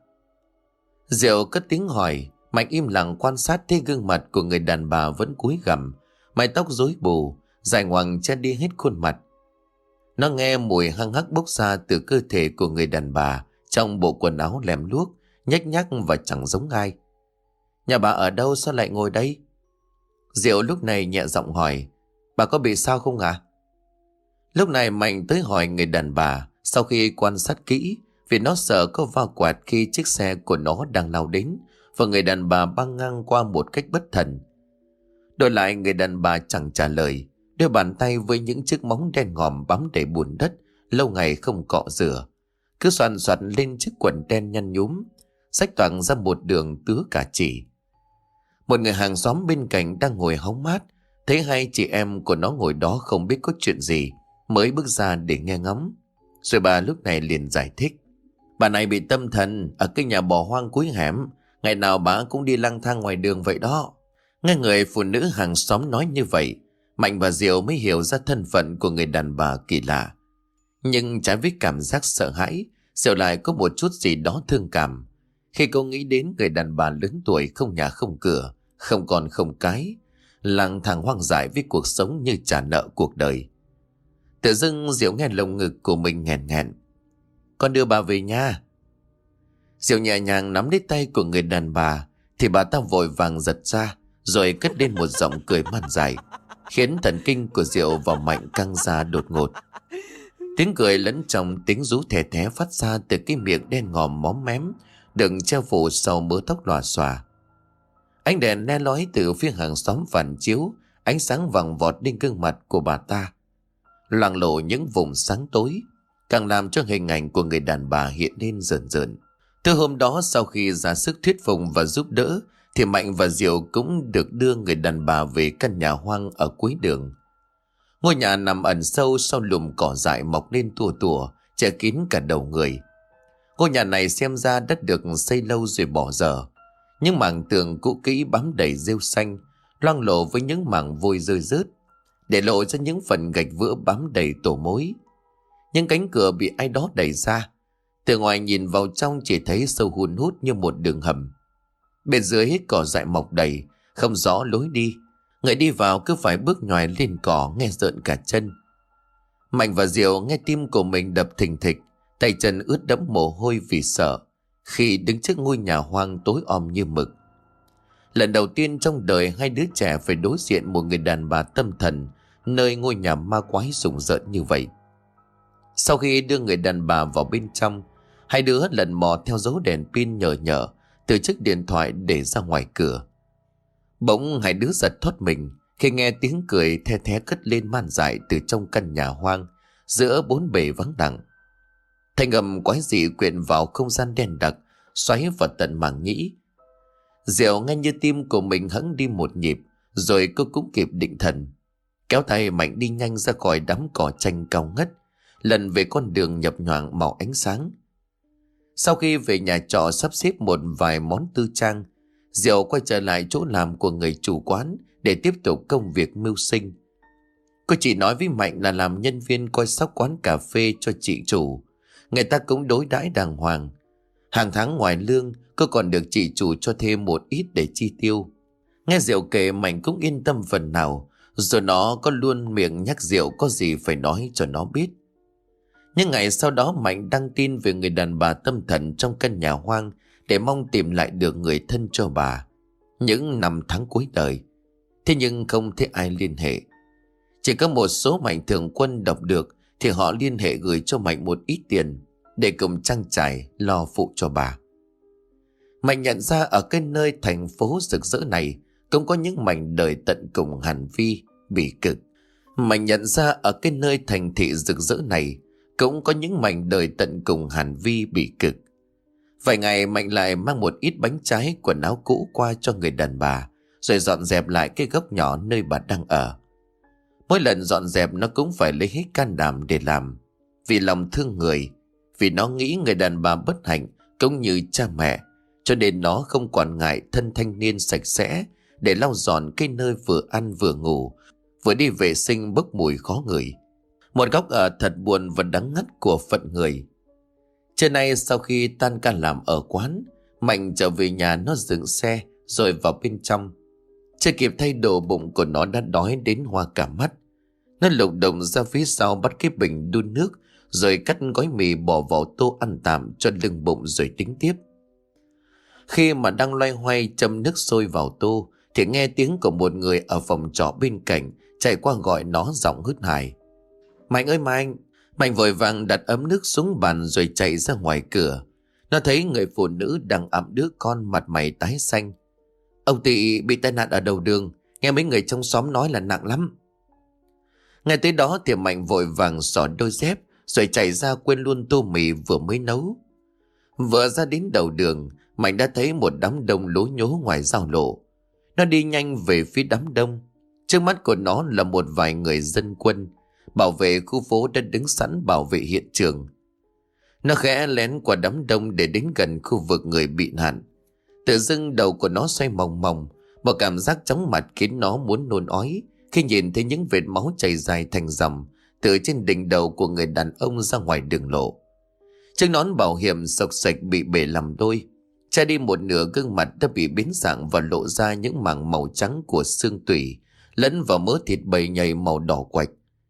Diệu cất tiếng hỏi. Mạnh im lặng quan sát thấy gương mặt của người đàn bà vẫn cúi gằm, mái tóc rối bù, dài ngoằng che đi hết khuôn mặt. Nó nghe mùi hăng hắc bốc ra từ cơ thể của người đàn bà trong bộ quần áo lem luốc, nhếch nhác và chẳng giống ai. "Nhà bà ở đâu, sao lại ngồi đây?" Diệu lúc này nhẹ giọng hỏi. "Bà có bị sao không ạ?" Lúc này Mạnh tới hỏi người đàn bà. Sau khi quan sát kỹ, vì nó sợ có va quẹt khi chiếc xe của nó đang lao đến và người đàn bà băng ngang qua một cách bất thần. Đổi lại người đàn bà chẳng trả lời, đôi bàn tay với những chiếc móng đen ngòm bám đầy bùn đất lâu ngày không cọ rửa, cứ xoàn xoàn lên chiếc quần đen nhăn nhúm, xách toạc ra một đường tứa cả chỉ. Một người hàng xóm bên cạnh đang ngồi hóng mát, thấy hai chị em của nó ngồi đó không biết có chuyện gì, mới bước ra để nghe ngóng. Rồi bà lúc này liền giải thích. "Bà này bị tâm thần ở cái nhà bỏ hoang cuối hẻm, ngày nào bà cũng đi lang thang ngoài đường vậy đó." Nghe người phụ nữ hàng xóm nói như vậy, Mạnh và Diệu mới hiểu ra thân phận của người đàn bà kỳ lạ. Nhưng trái với cảm giác sợ hãi, Diệu lại có một chút gì đó thương cảm khi cô nghĩ đến người đàn bà lớn tuổi không nhà không cửa, không con không cái, lang thang hoang dại với cuộc sống như trả nợ cuộc đời. Tự dưng Diệu nghe lồng ngực của mình nghẹn nghẹn. "Con đưa bà về nhà." Diệu nhẹ nhàng nắm lấy tay của người đàn bà thì bà ta vội vàng giật ra, rồi cất lên một giọng cười man dại, khiến thần kinh của Diệu và Mạnh căng ra đột ngột. Tiếng cười lẫn trong tiếng rú thè thé phát ra từ cái miệng đen ngòm móm mém đừng che phủ sau mớ tóc lòa xòa. Ánh đèn le lói từ phía hàng xóm phản chiếu ánh sáng vàng vọt lên gương mặt của bà ta, loang lộ những vùng sáng tối, càng làm cho hình ảnh của người đàn bà hiện lên rờn rợn. Từ hôm đó, sau khi ra sức thuyết phục và giúp đỡ, thì Mạnh và Diệu cũng được đưa người đàn bà về căn nhà hoang ở cuối đường. Ngôi nhà nằm ẩn sâu sau lùm cỏ dại mọc lên tua tủa, che kín cả đầu người. Ngôi nhà này xem ra đã được xây lâu rồi bỏ dở. Những mảng tường cũ kỹ bám đầy rêu xanh, loang lổ với những mảng vôi rơi rớt, để lộ ra những phần gạch vữa bám đầy tổ mối. Những cánh cửa bị ai đó đẩy ra, từ ngoài nhìn vào trong chỉ thấy sâu hun hút như một đường hầm. Bên dưới cỏ dại mọc đầy, không rõ lối đi. Người đi vào cứ phải bước nhoài lên cỏ, nghe rợn cả chân. Mạnh và Diệu nghe tim của mình đập thình thịch, tay chân ướt đẫm mồ hôi vì sợ khi đứng trước ngôi nhà hoang tối om như mực. Lần đầu tiên trong đời hai đứa trẻ phải đối diện một người đàn bà tâm thần nơi ngôi nhà ma quái rùng rợn như vậy. Sau khi đưa người đàn bà vào bên trong, hai đứa lần mò theo dấu đèn pin nhờ nhở từ chiếc điện thoại để ra ngoài cửa. Bỗng hai đứa giật thoát mình khi nghe tiếng cười the thé cất lên man dại từ trong căn nhà hoang giữa bốn bề vắng lặng. Thanh âm quái dị quyện vào không gian đen đặc, xoáy vào tận màng nhĩ. Diệu nghe như tim của mình hững đi một nhịp, rồi cô cũng kịp định thần, kéo tay Mạnh đi nhanh ra khỏi đám cỏ tranh cao ngất, lần về con đường nhập nhoạng màu ánh sáng. Sau khi về nhà trọ sắp xếp một vài món tư trang, Diệu quay trở lại chỗ làm của người chủ quán để tiếp tục công việc mưu sinh. Cô chỉ nói với Mạnh là làm nhân viên coi sóc quán cà phê cho chị chủ, người ta cũng đối đãi đàng hoàng. Hàng tháng ngoài lương, cô còn được chị chủ cho thêm một ít để chi tiêu. Nghe Diệu kể, Mạnh cũng yên tâm phần nào, rồi nó có luôn miệng nhắc Diệu có gì phải nói cho nó biết. Những ngày sau đó Mạnh đăng tin về người đàn bà tâm thần trong căn nhà hoang để mong tìm lại được người thân cho bà những năm tháng cuối đời. Thế nhưng không thấy ai liên hệ. Chỉ có một số mạnh thường quân đọc được thì họ liên hệ gửi cho Mạnh một ít tiền để cùng trang trải lo phụ cho bà. Mạnh nhận ra ở cái nơi thành phố rực rỡ này cũng có những mảnh đời tận cùng hàn vi, bỉ cực. Mạnh nhận ra ở cái nơi thành thị rực rỡ này cũng có những mảnh đời tận cùng hàn vi, bỉ cực. Vài ngày Mạnh lại mang một ít bánh trái, quần áo cũ qua cho người đàn bà, rồi dọn dẹp lại cái góc nhỏ nơi bà đang ở. Mỗi lần dọn dẹp nó cũng phải lấy hết can đảm để làm, vì lòng thương người, vì nó nghĩ người đàn bà bất hạnh cũng như cha mẹ, cho nên nó không quản ngại thân thanh niên sạch sẽ để lau dọn cái nơi vừa ăn vừa ngủ, vừa đi vệ sinh bốc mùi khó ngửi. Một góc ở thật buồn và đắng ngắt của phận người. Trưa nay sau khi tan ca làm ở quán, Mạnh trở về nhà, nó dừng xe rồi vào bên trong. Chưa kịp thay đồ, bụng của nó đã đói đến hoa cả mắt. Nó lục đục ra phía sau bắt cái bình đun nước, rồi cắt gói mì bỏ vào tô ăn tạm cho lưng bụng rồi tính tiếp. Khi mà đang loay hoay châm nước sôi vào tô thì nghe tiếng của một người ở phòng trọ bên cạnh chạy qua gọi nó giọng hớt hải: "Mạnh ơi Mạnh!" Mạnh vội vàng đặt ấm nước xuống bàn rồi chạy ra ngoài cửa. Nó thấy người phụ nữ đang ẵm đứa con, mặt mày tái xanh. "Ông Tị bị tai nạn ở đầu đường, nghe mấy người trong xóm nói là nặng lắm." Ngay tới đó thì Mạnh vội vàng xỏ đôi dép rồi chạy ra, quên luôn tô mì vừa mới nấu. Vừa ra đến đầu đường, Mạnh đã thấy một đám đông lố nhố ngoài giao lộ. Nó đi nhanh về phía đám đông. Trước mắt của nó là một vài người dân quân bảo vệ khu phố đã đứng sẵn bảo vệ hiện trường. Nó khẽ lén qua đám đông để đến gần khu vực người bị nạn. Tự dưng đầu của nó xoay mòng mòng, một cảm giác chóng mặt khiến nó muốn nôn ói khi nhìn thấy những vệt máu chảy dài thành dòng từ trên đỉnh đầu của người đàn ông ra ngoài đường lộ. Chiếc nón bảo hiểm xộc xệch bị bể làm đôi, che đi một nửa gương mặt đã bị biến dạng và lộ ra những mảng màu trắng của xương tủy lẫn vào mớ thịt bầy nhầy màu đỏ quạch.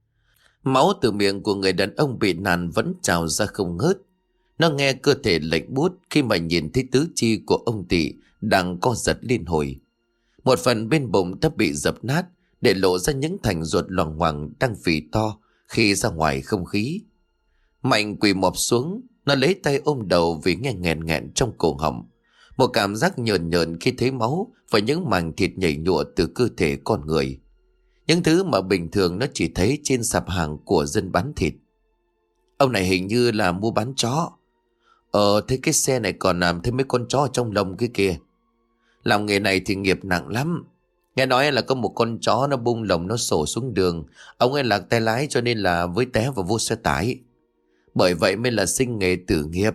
Máu từ miệng của người đàn ông bị nạn vẫn trào ra không ngớt. Nó nghe cơ thể lạnh buốt khi mà nhìn thấy tứ chi của ông Tị đang co giật liên hồi. Một phần bên bụng đã bị dập nát để lộ ra những thành ruột loằng ngoằng đang phì to khi ra ngoài không khí. Mạnh quỳ mọp xuống, nó lấy tay ôm đầu vì nghe nghẹn nghẹn trong cổ họng. Một cảm giác nhờn nhờn khi thấy máu và những màng thịt nhảy nhụa từ cơ thể con người. Những thứ mà bình thường nó chỉ thấy trên sạp hàng của dân bán thịt. Ông này hình như là mua bán chó. Thấy cái xe này còn làm thêm mấy con chó ở trong lồng kia kìa. Làm nghề này thì nghiệp nặng lắm. Nghe nói là có một con chó nó bung lồng nó sổ xuống đường. Ông ấy lạc tay lái cho nên là với té vào vô xe tải. Bởi vậy mới là sinh nghề tử nghiệp.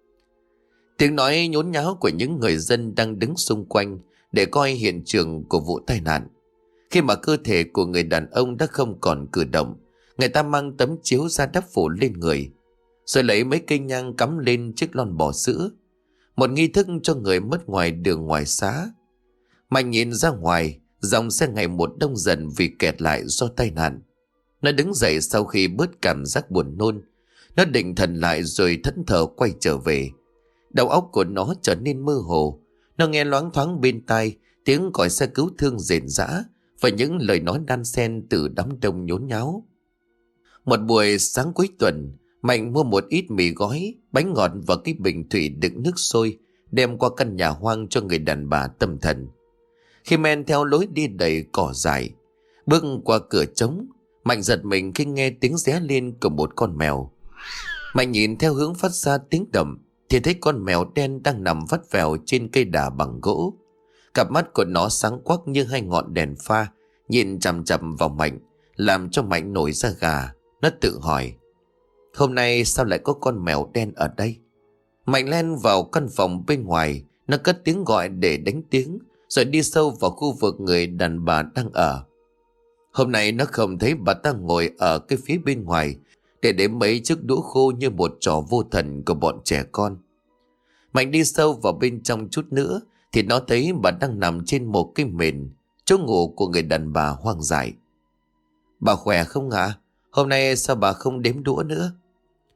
Tiếng nói nhốn nháo của những người dân đang đứng xung quanh để coi hiện trường của vụ tai nạn. Khi mà cơ thể của người đàn ông đã không còn cử động, người ta mang tấm chiếu ra đắp phủ lên người, rồi lấy mấy cây nhang cắm lên chiếc lon bò sữa. Một nghi thức cho người mất ngoài đường ngoài xá. Mạnh nhìn ra ngoài, dòng xe ngày một đông dần vì kẹt lại do tai nạn. Nó đứng dậy sau khi bớt cảm giác buồn nôn. Nó định thần lại rồi thẫn thờ quay trở về. Đầu óc của nó trở nên mơ hồ. Nó nghe loáng thoáng bên tai tiếng còi xe cứu thương rền rã và những lời nói đan xen từ đám đông nhốn nháo. Một buổi sáng cuối tuần, Mạnh mua một ít mì gói, bánh ngọt và cái bình thủy đựng nước sôi đem qua căn nhà hoang cho người đàn bà tâm thần. Khi men theo lối đi đầy cỏ dại, bước qua cửa trống, Mạnh giật mình khi nghe tiếng réo lên của một con mèo. Mạnh nhìn theo hướng phát ra tiếng động thì thấy con mèo đen đang nằm vắt vẻo trên cây đà bằng gỗ. Cặp mắt của nó sáng quắc như hai ngọn đèn pha, nhìn chằm chằm vào Mạnh, làm cho Mạnh nổi da gà. Nó tự hỏi, hôm nay sao lại có con mèo đen ở đây? Mạnh len vào căn phòng bên ngoài, nó cất tiếng gọi để đánh tiếng, rồi đi sâu vào khu vực người đàn bà đang ở. Hôm nay nó không thấy bà ta ngồi ở cái phía bên ngoài để đếm mấy chiếc đũa khô như một trò vô thần của bọn trẻ con. Mạnh đi sâu vào bên trong chút nữa thì nó thấy bà đang nằm trên một cái mền, chỗ ngủ của người đàn bà hoang dại. Bà khỏe không ạ? Hôm nay sao bà không đếm đũa nữa?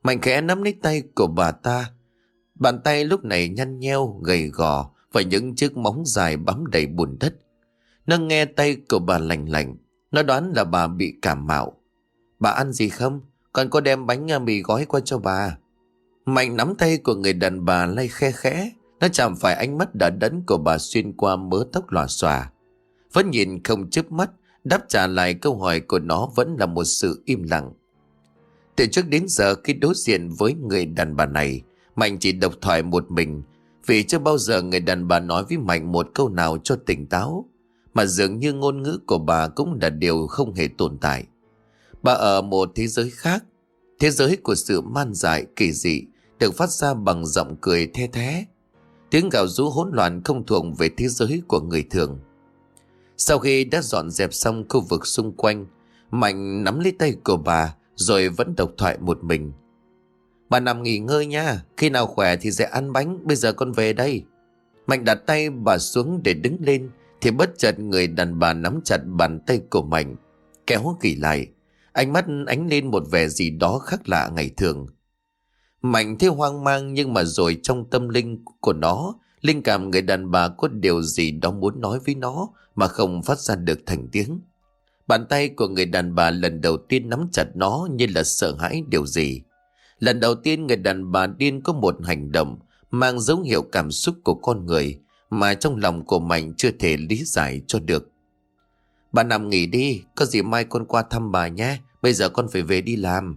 Mạnh khẽ nắm lấy tay của bà ta. Bàn tay lúc này nhăn nheo, gầy gò và những chiếc móng dài bám đầy bùn đất. Nó nghe tay của bà lành lạnh. Nó đoán là bà bị cảm mạo. Bà ăn gì không? Còn có đem bánh mì gói qua cho bà. Mạnh nắm tay của người đàn bà lay khe khẽ. Nó chạm phải ánh mắt đờ đẫn của bà xuyên qua mớ tóc lòa xòa. Vẫn nhìn không chớp mắt. Đáp trả lại câu hỏi của nó vẫn là một sự im lặng. Từ trước đến giờ khi đối diện với người đàn bà này, Mạnh chỉ độc thoại một mình. Vì chưa bao giờ người đàn bà nói với Mạnh một câu nào cho tỉnh táo. Mà dường như ngôn ngữ của bà cũng là điều không hề tồn tại. Bà ở một thế giới khác. Thế giới của sự man dại kỳ dị được phát ra bằng giọng cười the thé. Tiếng gào rú hỗn loạn không thuộc về thế giới của người thường. Sau khi đã dọn dẹp xong khu vực xung quanh, Mạnh nắm lấy tay của bà rồi vẫn độc thoại một mình. Bà nằm nghỉ ngơi nha, khi nào khỏe thì sẽ ăn bánh, bây giờ con về đây. Mạnh đặt tay bà xuống để đứng lên thì bất chợt người đàn bà nắm chặt bàn tay của Mạnh, kéo gỉ lại. Ánh mắt ánh lên một vẻ gì đó khác lạ ngày thường. Mạnh thấy hoang mang nhưng mà rồi trong tâm linh của nó, linh cảm người đàn bà có điều gì đó muốn nói với nó mà không phát ra được thành tiếng. Bàn tay của người đàn bà lần đầu tiên nắm chặt nó như là sợ hãi điều gì. Lần đầu tiên người đàn bà điên có một hành động mang dấu hiệu cảm xúc của con người mà trong lòng của Mạnh chưa thể lý giải cho được. Bà nằm nghỉ đi, có gì mai con qua thăm bà nhé, bây giờ con phải về đi làm.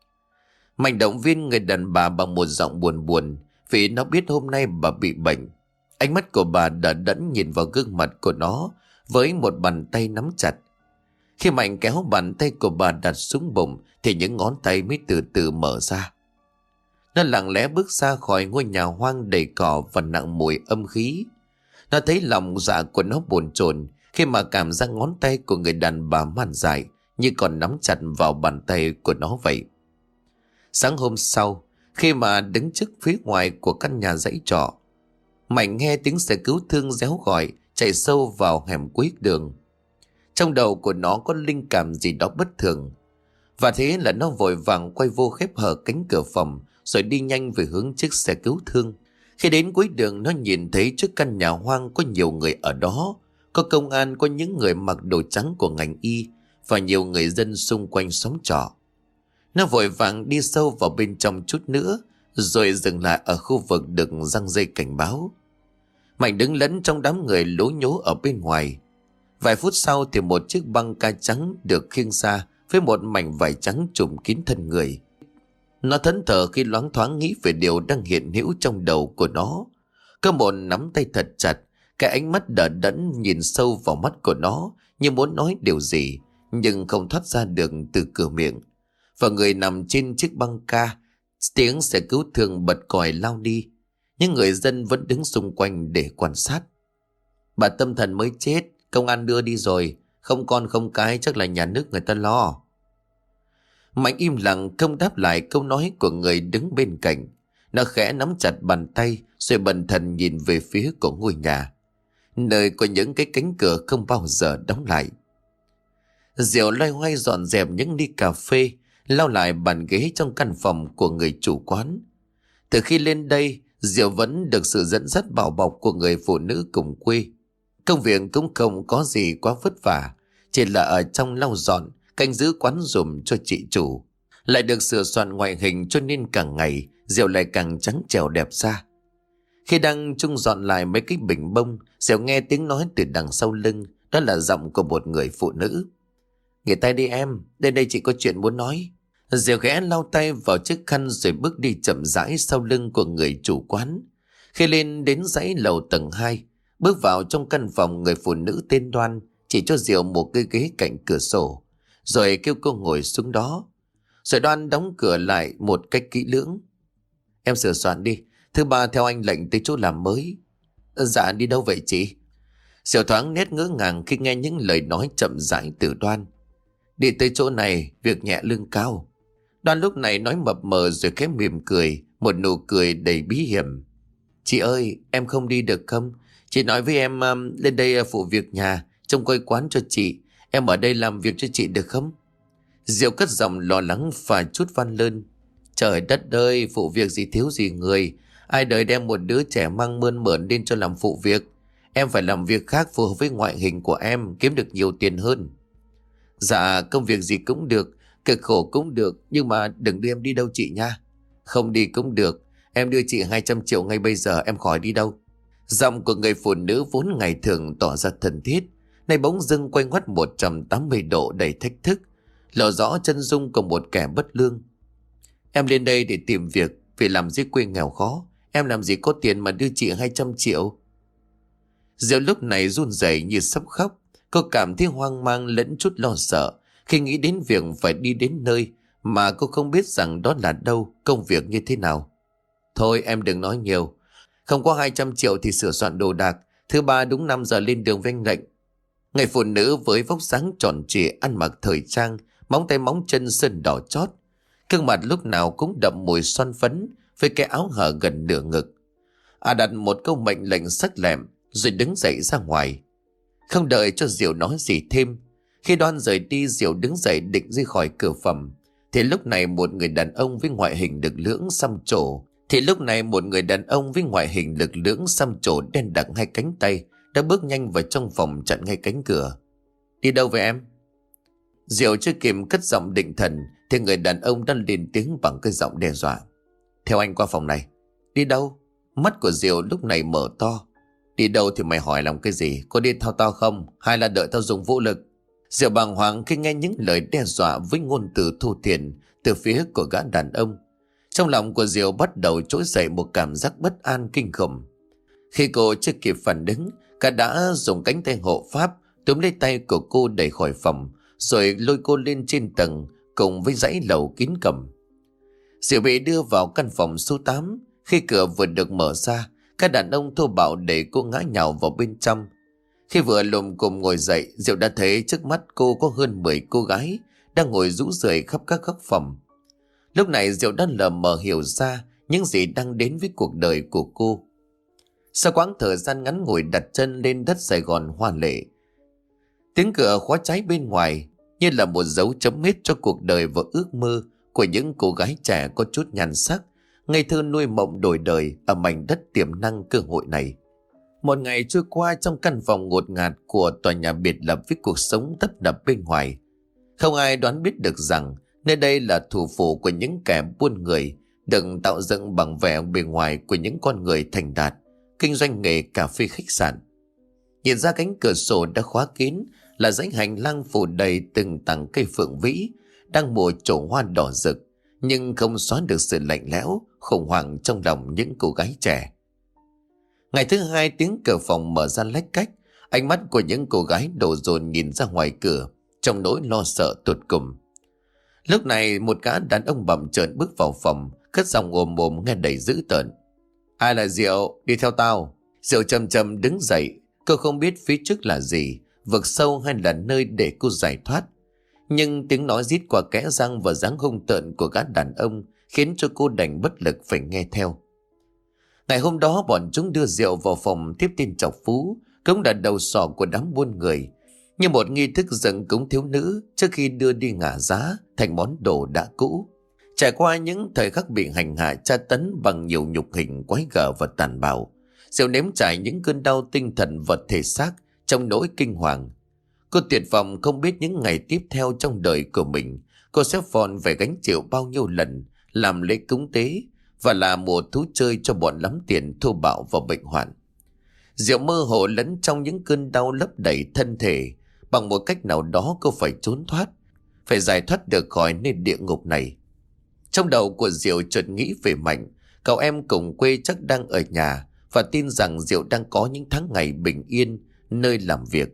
Mạnh động viên người đàn bà bằng một giọng buồn buồn vì nó biết hôm nay bà bị bệnh. Ánh mắt của bà đờ đẫn nhìn vào gương mặt của nó với một bàn tay nắm chặt. Khi Mạnh kéo bàn tay của bà đặt xuống bụng thì những ngón tay mới từ từ mở ra. Nó lặng lẽ bước ra khỏi ngôi nhà hoang đầy cỏ và nặng mùi âm khí. Nó thấy lòng dạ của nó bồn chồn khi mà cảm giác ngón tay của người đàn bà man dại như còn nắm chặt vào bàn tay của nó vậy. Sáng hôm sau, khi mà đứng trước phía ngoài của căn nhà dãy trọ, Mạnh nghe tiếng xe cứu thương réo gọi chạy sâu vào hẻm cuối đường. Trong đầu của nó có linh cảm gì đó bất thường. Và thế là nó vội vàng quay vô khép hở cánh cửa phòng rồi đi nhanh về hướng chiếc xe cứu thương. Khi đến cuối đường, nó nhìn thấy trước căn nhà hoang có nhiều người ở đó. Có công an, có những người mặc đồ trắng của ngành y và nhiều người dân xung quanh xóm trọ. Nó vội vàng đi sâu vào bên trong chút nữa rồi dừng lại ở khu vực được giăng dây cảnh báo. Mạnh đứng lẫn trong đám người lố nhố ở bên ngoài. Vài phút sau thì một chiếc băng ca trắng được khiêng ra với một mảnh vải trắng trùm kín thân người. Nó thẫn thờ khi loáng thoáng nghĩ về điều đang hiện hữu trong đầu của nó. Có một nắm tay thật chặt, cái ánh mắt đờ đẫn nhìn sâu vào mắt của nó như muốn nói điều gì nhưng không thoát ra được từ cửa miệng. Và người nằm trên chiếc băng ca, tiếng xe cứu thương bật còi lao đi. Những người dân vẫn đứng xung quanh để quan sát. Bà tâm thần mới chết, công an đưa đi rồi, không con không cái chắc là nhà nước người ta lo. Mạnh im lặng không đáp lại câu nói của người đứng bên cạnh. Nó khẽ nắm chặt bàn tay rồi bần thần nhìn về phía của ngôi nhà, nơi có những cái cánh cửa không bao giờ đóng lại. Diệu loay hoay dọn dẹp những ly cà phê, lau lại bàn ghế trong căn phòng của người chủ quán. Từ khi lên đây, Diệu vẫn được sự dẫn dắt bảo bọc của người phụ nữ cùng quê. Công việc cũng không có gì quá vất vả, chỉ là ở trong lau dọn, canh giữ quán dùm cho chị chủ. Lại được sửa soạn ngoại hình cho nên càng ngày Diệu lại càng trắng trẻo đẹp ra. Khi đang chung dọn lại mấy cái bình bông, Diệu nghe tiếng nói từ đằng sau lưng. Đó là giọng của một người phụ nữ. Nghỉ tay đi em, đến đây chị có chuyện muốn nói. Diệu khẽ lau tay vào chiếc khăn rồi bước đi chậm rãi sau lưng của người chủ quán. Khi lên đến dãy lầu tầng 2, bước vào trong căn phòng, người phụ nữ tên Đoan chỉ cho Diệu một cái ghế cạnh cửa sổ, rồi kêu cô ngồi xuống đó. Rồi Đoan đóng cửa lại một cách kỹ lưỡng. Em sửa soạn đi, thứ ba theo anh lệnh tới chỗ làm mới. Dạ, đi đâu vậy chị? Diệu thoáng nét ngỡ ngàng khi nghe những lời nói chậm rãi từ Đoan. Đi tới chỗ này, việc nhẹ lương cao. Đoan lúc này nói mập mờ rồi khẽ mỉm cười, một nụ cười đầy bí hiểm. Chị ơi, em không đi được không? Chị nói với em lên đây phụ việc nhà, trông coi quán cho chị. Em ở đây làm việc cho chị được không? Diệu cất giọng lo lắng và chút van lơn. Trời đất ơi, phụ việc gì thiếu gì người. Ai đời đem một đứa trẻ mang mơn mởn lên cho làm phụ việc. Em phải làm việc khác phù hợp với ngoại hình của em, kiếm được nhiều tiền hơn. Dạ, công việc gì cũng được, cực khổ cũng được, nhưng mà đừng đưa em đi đâu chị nha. Không đi cũng được, em đưa chị 200 triệu ngay bây giờ, em khỏi đi đâu. Giọng của người phụ nữ vốn ngày thường tỏ ra thân thiết, nay bỗng dưng quay ngoắt 180 độ đầy thách thức, lộ rõ chân dung của một kẻ bất lương. Em lên đây để tìm việc, vì làm dưới quê nghèo khó, em làm gì có tiền mà đưa chị 200 triệu. Diệu lúc này run rẩy như sắp khóc. Cô cảm thấy hoang mang lẫn chút lo sợ khi nghĩ đến việc phải đi đến nơi mà cô không biết rằng đó là đâu, công việc như thế nào. Thôi em đừng nói nhiều. Không có 200 triệu thì sửa soạn đồ đạc. Thứ ba đúng 5 giờ lên đường với anh lệnh. Người phụ nữ với vóc dáng tròn trịa, ăn mặc thời trang, móng tay móng chân sơn đỏ chót, gương mặt lúc nào cũng đậm mùi son phấn với cái áo hở gần nửa ngực. Đặt một câu mệnh lệnh sắc lẹm rồi đứng dậy ra ngoài. Không đợi cho Diệu nói gì thêm, khi Đoan rời đi, Diệu đứng dậy định đi khỏi cửa phòng, thì lúc này một người đàn ông với ngoại hình lực lưỡng xăm trổ đen đặc hai cánh tay đã bước nhanh vào trong phòng, chặn ngay cánh cửa. Đi đâu vậy em? Diệu chưa kịp cất giọng định thần thì người đàn ông đã lên tiếng bằng cái giọng đe dọa. Theo anh qua phòng này. Đi đâu? Mắt của Diệu lúc này mở to. Đi đâu thì mày hỏi làm cái gì? Có đi theo tao không? Hay là đợi tao dùng vũ lực? Diệu bàng hoàng khi nghe những lời đe dọa với ngôn từ thô thiển từ phía của gã đàn ông. Trong lòng của Diệu bắt đầu trỗi dậy một cảm giác bất an kinh khủng. Khi cô chưa kịp phản ứng, gã đã dùng cánh tay hộ pháp túm lấy tay của cô đẩy khỏi phòng, rồi lôi cô lên trên tầng cùng với dãy lầu kín cẩm. Diệu bị đưa vào căn phòng số 8. Khi cửa vừa được mở ra, các đàn ông thô bạo đẩy cô ngã nhào vào bên trong. Khi vừa lùm cùm ngồi dậy, Diệu đã thấy trước mắt cô có hơn 10 cô gái đang ngồi rũ rượi khắp các góc phòng. Lúc này Diệu đã lờ mờ hiểu ra những gì đang đến với cuộc đời của cô. Sau quãng thời gian ngắn ngủi đặt chân lên đất Sài Gòn hoa lệ, tiếng cửa khóa trái bên ngoài như là một dấu chấm hết cho cuộc đời và ước mơ của những cô gái trẻ có chút nhan sắc, ngây thơ nuôi mộng đổi đời ở mảnh đất tiềm năng cơ hội này. Một ngày trôi qua trong căn phòng ngột ngạt của tòa nhà biệt lập với cuộc sống tấp nập bên ngoài. Không ai đoán biết được rằng nơi đây là thủ phủ của những kẻ buôn người, được tạo dựng bằng vẻ bề ngoài của những con người thành đạt, kinh doanh nghề cà phê khách sạn. Nhìn ra cánh cửa sổ đã khóa kín là dãy hành lang phủ đầy từng tầng cây phượng vĩ đang mùa trổ hoa đỏ rực, nhưng không xóa được sự lạnh lẽo, khủng hoảng trong lòng những cô gái trẻ. Ngày thứ hai, tiếng cửa phòng mở ra lách cách, ánh mắt của những cô gái đổ dồn nhìn ra ngoài cửa trong nỗi lo sợ tột cùng. Lúc này một gã đàn ông bặm trợn bước vào phòng, cất giọng ồm ồm nghe đầy dữ tợn. Ai là Diệu? Đi theo tao. Diệu chậm chậm đứng dậy. Cô không biết phía trước là gì, vực sâu hay là nơi để cô giải thoát. Nhưng tiếng nói rít qua kẽ răng và dáng hung tợn của gã đàn ông khiến cho cô đành bất lực phải nghe theo. Ngày hôm đó bọn chúng đưa Diệu vào phòng tiếp tên Chọc Phú, cũng là đầu sỏ của đám buôn người, như một nghi thức dâng cúng thiếu nữ trước khi đưa đi ngả giá thành món đồ đã cũ. Trải qua những thời khắc bị hành hạ tra tấn bằng nhiều nhục hình quái gở và tàn bạo, Diệu nếm trải những cơn đau tinh thần và thể xác trong nỗi kinh hoàng. Cô tuyệt vọng không biết những ngày tiếp theo trong đời của mình cô sẽ còn phải gánh chịu bao nhiêu lần làm lễ cúng tế và là một thú chơi cho bọn lắm tiền thô bạo và bệnh hoạn. Diệu mơ hồ lẫn trong những cơn đau lấp đầy thân thể. Bằng một cách nào đó cô phải trốn thoát, phải giải thoát được khỏi nơi địa ngục này. Trong đầu của Diệu chợt nghĩ về Mạnh, cậu em cùng quê chắc đang ở nhà, và tin rằng Diệu đang có những tháng ngày bình yên nơi làm việc.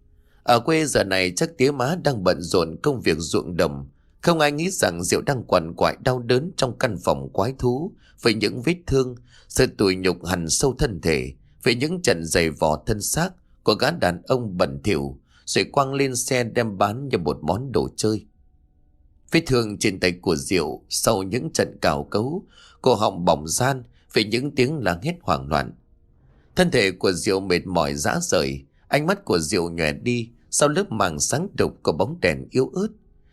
Ở quê giờ này chắc tía má đang bận rộn công việc ruộng đồng. Không ai nghĩ rằng Diệu đang quằn quại đau đớn trong căn phòng quái thú, với những vết thương, sự tủi nhục hằn sâu thân thể, với những trận giày vò thân xác của gã đàn ông bẩn thỉu, rồi quăng lên xe đem bán như một món đồ chơi. Vết thương trên tay của Diệu sau những trận cào cấu, cổ họng bỏng ran vì những tiếng la hét hoảng loạn. Thân thể của Diệu mệt mỏi rã rời, ánh mắt của Diệu nhòe đi sau lớp màng sáng đục của bóng đèn yếu ớt.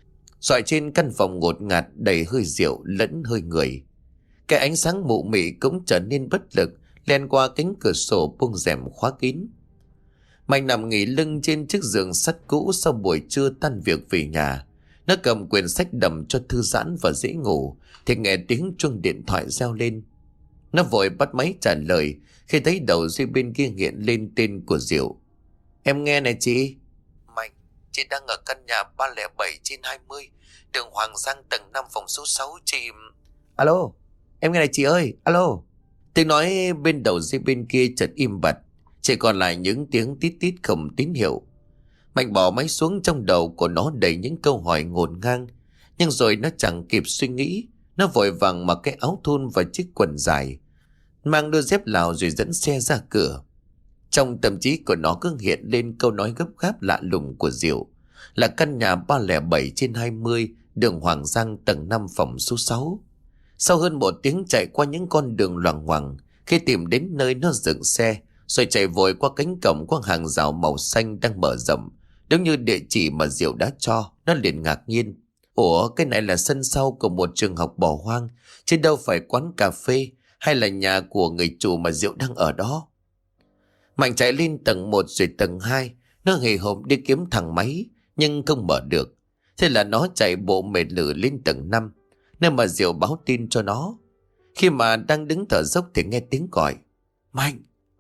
Dọi trên căn phòng ngột ngạt đầy hơi rượu lẫn hơi người. Cái ánh sáng mụ mị cũng trở nên bất lực, len qua cánh cửa sổ buông rèm khóa kín. Mạnh nằm nghỉ lưng trên chiếc giường sắt cũ sau buổi trưa tan việc về nhà. Nó cầm quyển sách đầm cho thư giãn và dễ ngủ, thì nghe tiếng chuông điện thoại reo lên. Nó vội bắt máy trả lời khi thấy đầu dây bên kia hiện lên tên của Diệu. Em nghe này chị. Mạnh, chị đang ở căn nhà 307/20, đường Hoàng Giang tầng 5 phòng số 6 chị. Alo, em nghe này chị ơi, alo. Tiếng nói bên đầu dây bên kia chợt im bặt, chỉ còn lại những tiếng tít tít không tín hiệu. Mạnh bỏ máy xuống, trong đầu của nó đầy những câu hỏi ngổn ngang. Nhưng rồi nó chẳng kịp suy nghĩ, nó vội vàng mặc cái áo thun và chiếc quần dài, mang đôi dép Lào rồi dẫn xe ra cửa. Trong tâm trí của nó cứ hiện lên câu nói gấp gáp lạ lùng của Diệu, là căn nhà 307/20, đường Hoàng Giang tầng 5 phòng số 6. Sau hơn một tiếng chạy qua những con đường loằng ngoằng, khi tìm đến nơi nó dừng xe, rồi chạy vội qua cánh cổng qua hàng rào màu xanh đang mở rộng, đúng như địa chỉ mà Diệu đã cho. Nó liền ngạc nhiên. Ủa, cái này là sân sau của một trường học bỏ hoang, chứ đâu phải quán cà phê hay là nhà của người chủ mà Diệu đang ở đó. Mạnh chạy lên tầng 1 rồi tầng 2. Nó hì hục đi kiếm thang máy nhưng không mở được. Thế là nó chạy bộ mệt lử lên tầng 5, nơi mà Diệu báo tin cho nó. Khi mà đang đứng thở dốc thì nghe tiếng gọi. Mạnh!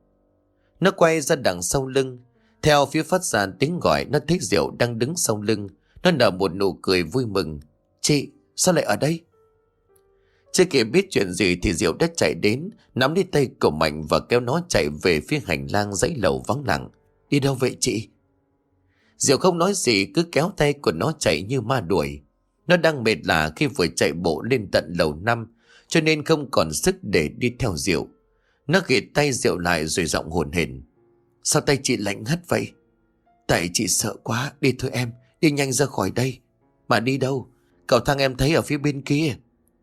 Nó quay ra đằng sau lưng. Theo phía phát ra tiếng gọi, nó thấy Diệu đang đứng sau lưng. Nó nở một nụ cười vui mừng. Chị, sao lại ở đây? Chưa kịp biết chuyện gì thì Diệu đã chạy đến, nắm lấy tay của Mạnh và kéo nó chạy về phía hành lang dãy lầu vắng lặng. Đi đâu vậy chị? Diệu không nói gì, cứ kéo tay của nó chạy như ma đuổi. Nó đang mệt lả khi vừa chạy bộ lên tận lầu 5, cho nên không còn sức để đi theo Diệu. Nó ghì tay Diệu lại rồi giọng hồn hển. Sao tay chị lạnh ngắt vậy? Tại chị sợ quá, đi thôi em, đi nhanh ra khỏi đây. Mà đi đâu? Cầu thang em thấy ở phía bên kia.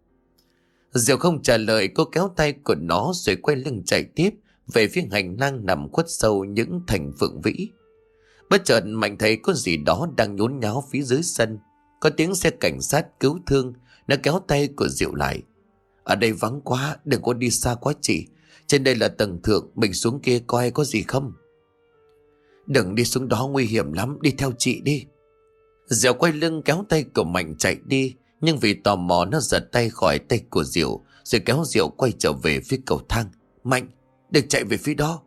Diệu không trả lời, cô kéo tay của nó rồi quay lưng chạy tiếp về phía hành lang nằm khuất sâu những thành phượng vĩ. Bất chợt Mạnh thấy có gì đó đang nhốn nháo phía dưới sân. Có tiếng xe cảnh sát cứu thương. Nó kéo tay của Diệu lại. Ở đây vắng quá, đừng có đi xa quá chị. Trên đây là tầng thượng, mình xuống kia coi có gì không. Đừng đi xuống đó, nguy hiểm lắm, đi theo chị đi. Diệu quay lưng kéo tay của Mạnh chạy đi. Nhưng vì tò mò nó giật tay khỏi tay của Diệu, rồi kéo Diệu quay trở về phía cầu thang. Mạnh, đừng chạy về phía đó.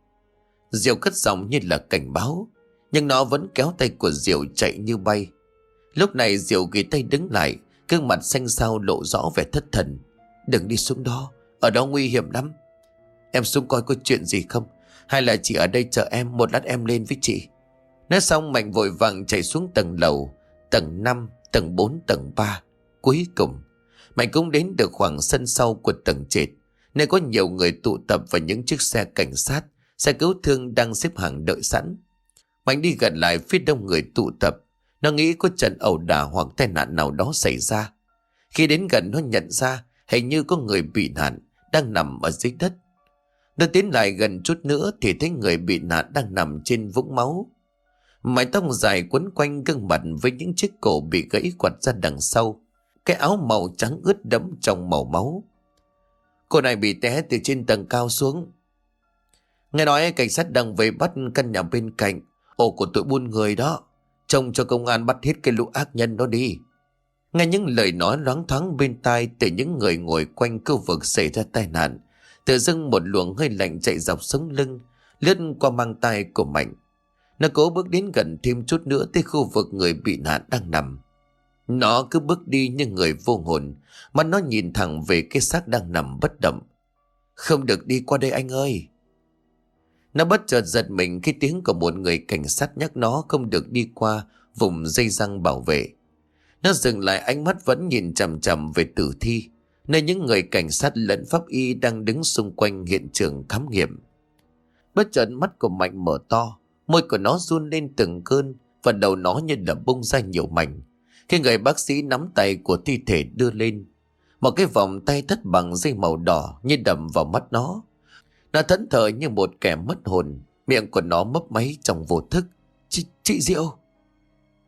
Diệu cất giọng như là cảnh báo, nhưng nó vẫn kéo tay của Diệu chạy như bay. Lúc này Diệu ghi tay đứng lại, gương mặt xanh xao lộ rõ vẻ thất thần. Đừng đi xuống đó, ở đó nguy hiểm lắm. Em xuống coi có chuyện gì không, hay là chị ở đây chờ em, một lát em lên với chị. Nói xong Mạnh vội vàng chạy xuống tầng lầu, tầng 5, tầng 4, tầng 3. Cuối cùng Mạnh cũng đến được khoảng sân sau của tầng trệt, nơi có nhiều người tụ tập và những chiếc xe cảnh sát, xe cứu thương đang xếp hàng đợi sẵn. Mạnh đi gần lại phía đông người tụ tập. Nó nghĩ có trận ẩu đả hoặc tai nạn nào đó xảy ra. Khi đến gần nó nhận ra hình như có người bị nạn đang nằm ở dưới đất. Nó tiến lại gần chút nữa thì thấy người bị nạn đang nằm trên vũng máu. Mái tóc dài quấn quanh gương mặt với những chiếc cổ bị gãy quặt ra đằng sau. Cái áo màu trắng ướt đẫm trong màu máu. Cô này bị té từ trên tầng cao xuống. Nghe nói cảnh sát đang vây bắt căn nhà bên cạnh, ổ của tụi buôn người đó. Trông cho công an bắt hết cái lũ ác nhân đó đi. Nghe những lời nói loáng thoáng bên tai từ những người ngồi quanh khu vực xảy ra tai nạn, tự dưng một luồng hơi lạnh chạy dọc sống lưng, lướt qua mang tai của Mạnh. Nó cố bước đến gần thêm chút nữa tới khu vực người bị nạn đang nằm. Nó cứ bước đi như người vô hồn, mà nó nhìn thẳng về cái xác đang nằm bất động. Không được đi qua đây anh ơi. Nó bất chợt giật mình khi tiếng của một người cảnh sát nhắc nó không được đi qua vùng dây răng bảo vệ. Nó dừng lại, ánh mắt vẫn nhìn chằm chằm về tử thi, nơi những người cảnh sát lẫn pháp y đang đứng xung quanh hiện trường khám nghiệm. Bất chợt mắt của Mạnh mở to, môi của nó run lên từng cơn và đầu nó như là bung ra nhiều mảnh. Khi người bác sĩ nắm tay của thi thể đưa lên, một cái vòng tay thắt bằng dây màu đỏ như đầm vào mắt nó. Nó thẫn thờ như một kẻ mất hồn, miệng của nó mấp máy trong vô thức. Chị Diệu.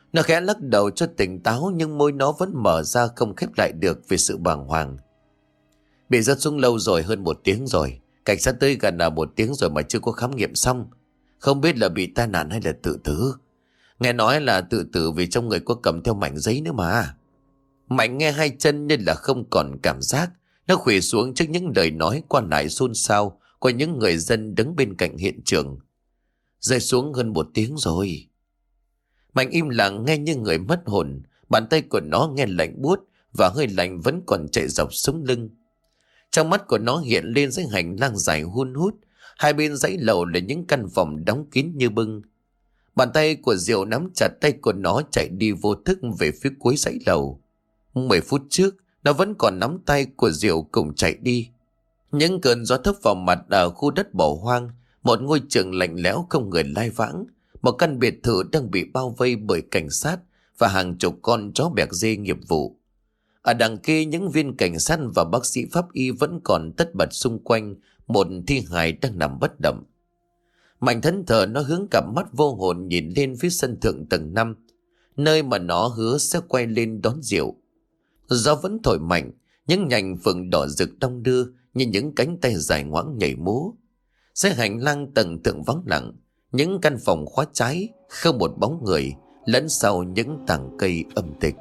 Nó khẽ lắc đầu cho tỉnh táo, nhưng môi nó vẫn mở ra không khép lại được vì sự bàng hoàng. Bị rớt xuống lâu rồi, hơn 1 tiếng rồi. Cảnh sát tới gần là 1 tiếng rồi mà chưa có khám nghiệm xong. Không biết là bị tai nạn hay là tự tử. Nghe nói là tự tử vì trong người có cầm theo mảnh giấy nữa mà. Mạnh nghe hai chân nên là không còn cảm giác. Nó khuỵu xuống trước những lời nói qua lại xôn xao của những người dân đứng bên cạnh hiện trường. Rơi xuống hơn 1 tiếng rồi. Mạnh im lặng nghe như người mất hồn. Bàn tay của nó nghe lạnh buốt và hơi lạnh vẫn còn chạy dọc sống lưng. Trong mắt của nó hiện lên dãy hành lang dài hun hút. Hai bên dãy lầu là những căn phòng đóng kín như bưng. Bàn tay của Diệu nắm chặt tay của nó chạy đi vô thức về phía cuối dãy lầu. 10 phút trước, nó vẫn còn nắm tay của Diệu cùng chạy đi. Những cơn gió thốc vào mặt ở khu đất bỏ hoang, một ngôi trường lạnh lẽo không người lai vãng, một căn biệt thự đang bị bao vây bởi cảnh sát và hàng chục con chó bẹc dê nghiệp vụ. Ở đằng kia, những viên cảnh sát và bác sĩ pháp y vẫn còn tất bật xung quanh một thi hài đang nằm bất động. Mạnh thẫn thờ nó hướng cặp mắt vô hồn nhìn lên phía sân thượng tầng 5, nơi mà nó hứa sẽ quay lên đón Diệu. Gió vẫn thổi mạnh, những nhành phượng đỏ rực đong đưa như những cánh tay dài ngoãng nhảy múa. Dưới hành lang tầng thượng vắng lặng, những căn phòng khóa trái, không một bóng người, lẫn sau những tảng cây âm tịch.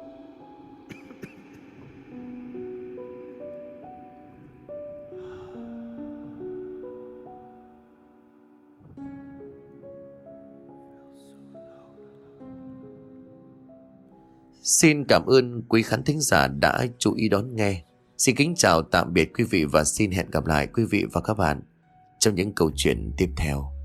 Xin cảm ơn quý khán thính giả đã chú ý đón nghe. Xin kính chào tạm biệt quý vị và xin hẹn gặp lại quý vị và các bạn trong những câu chuyện tiếp theo.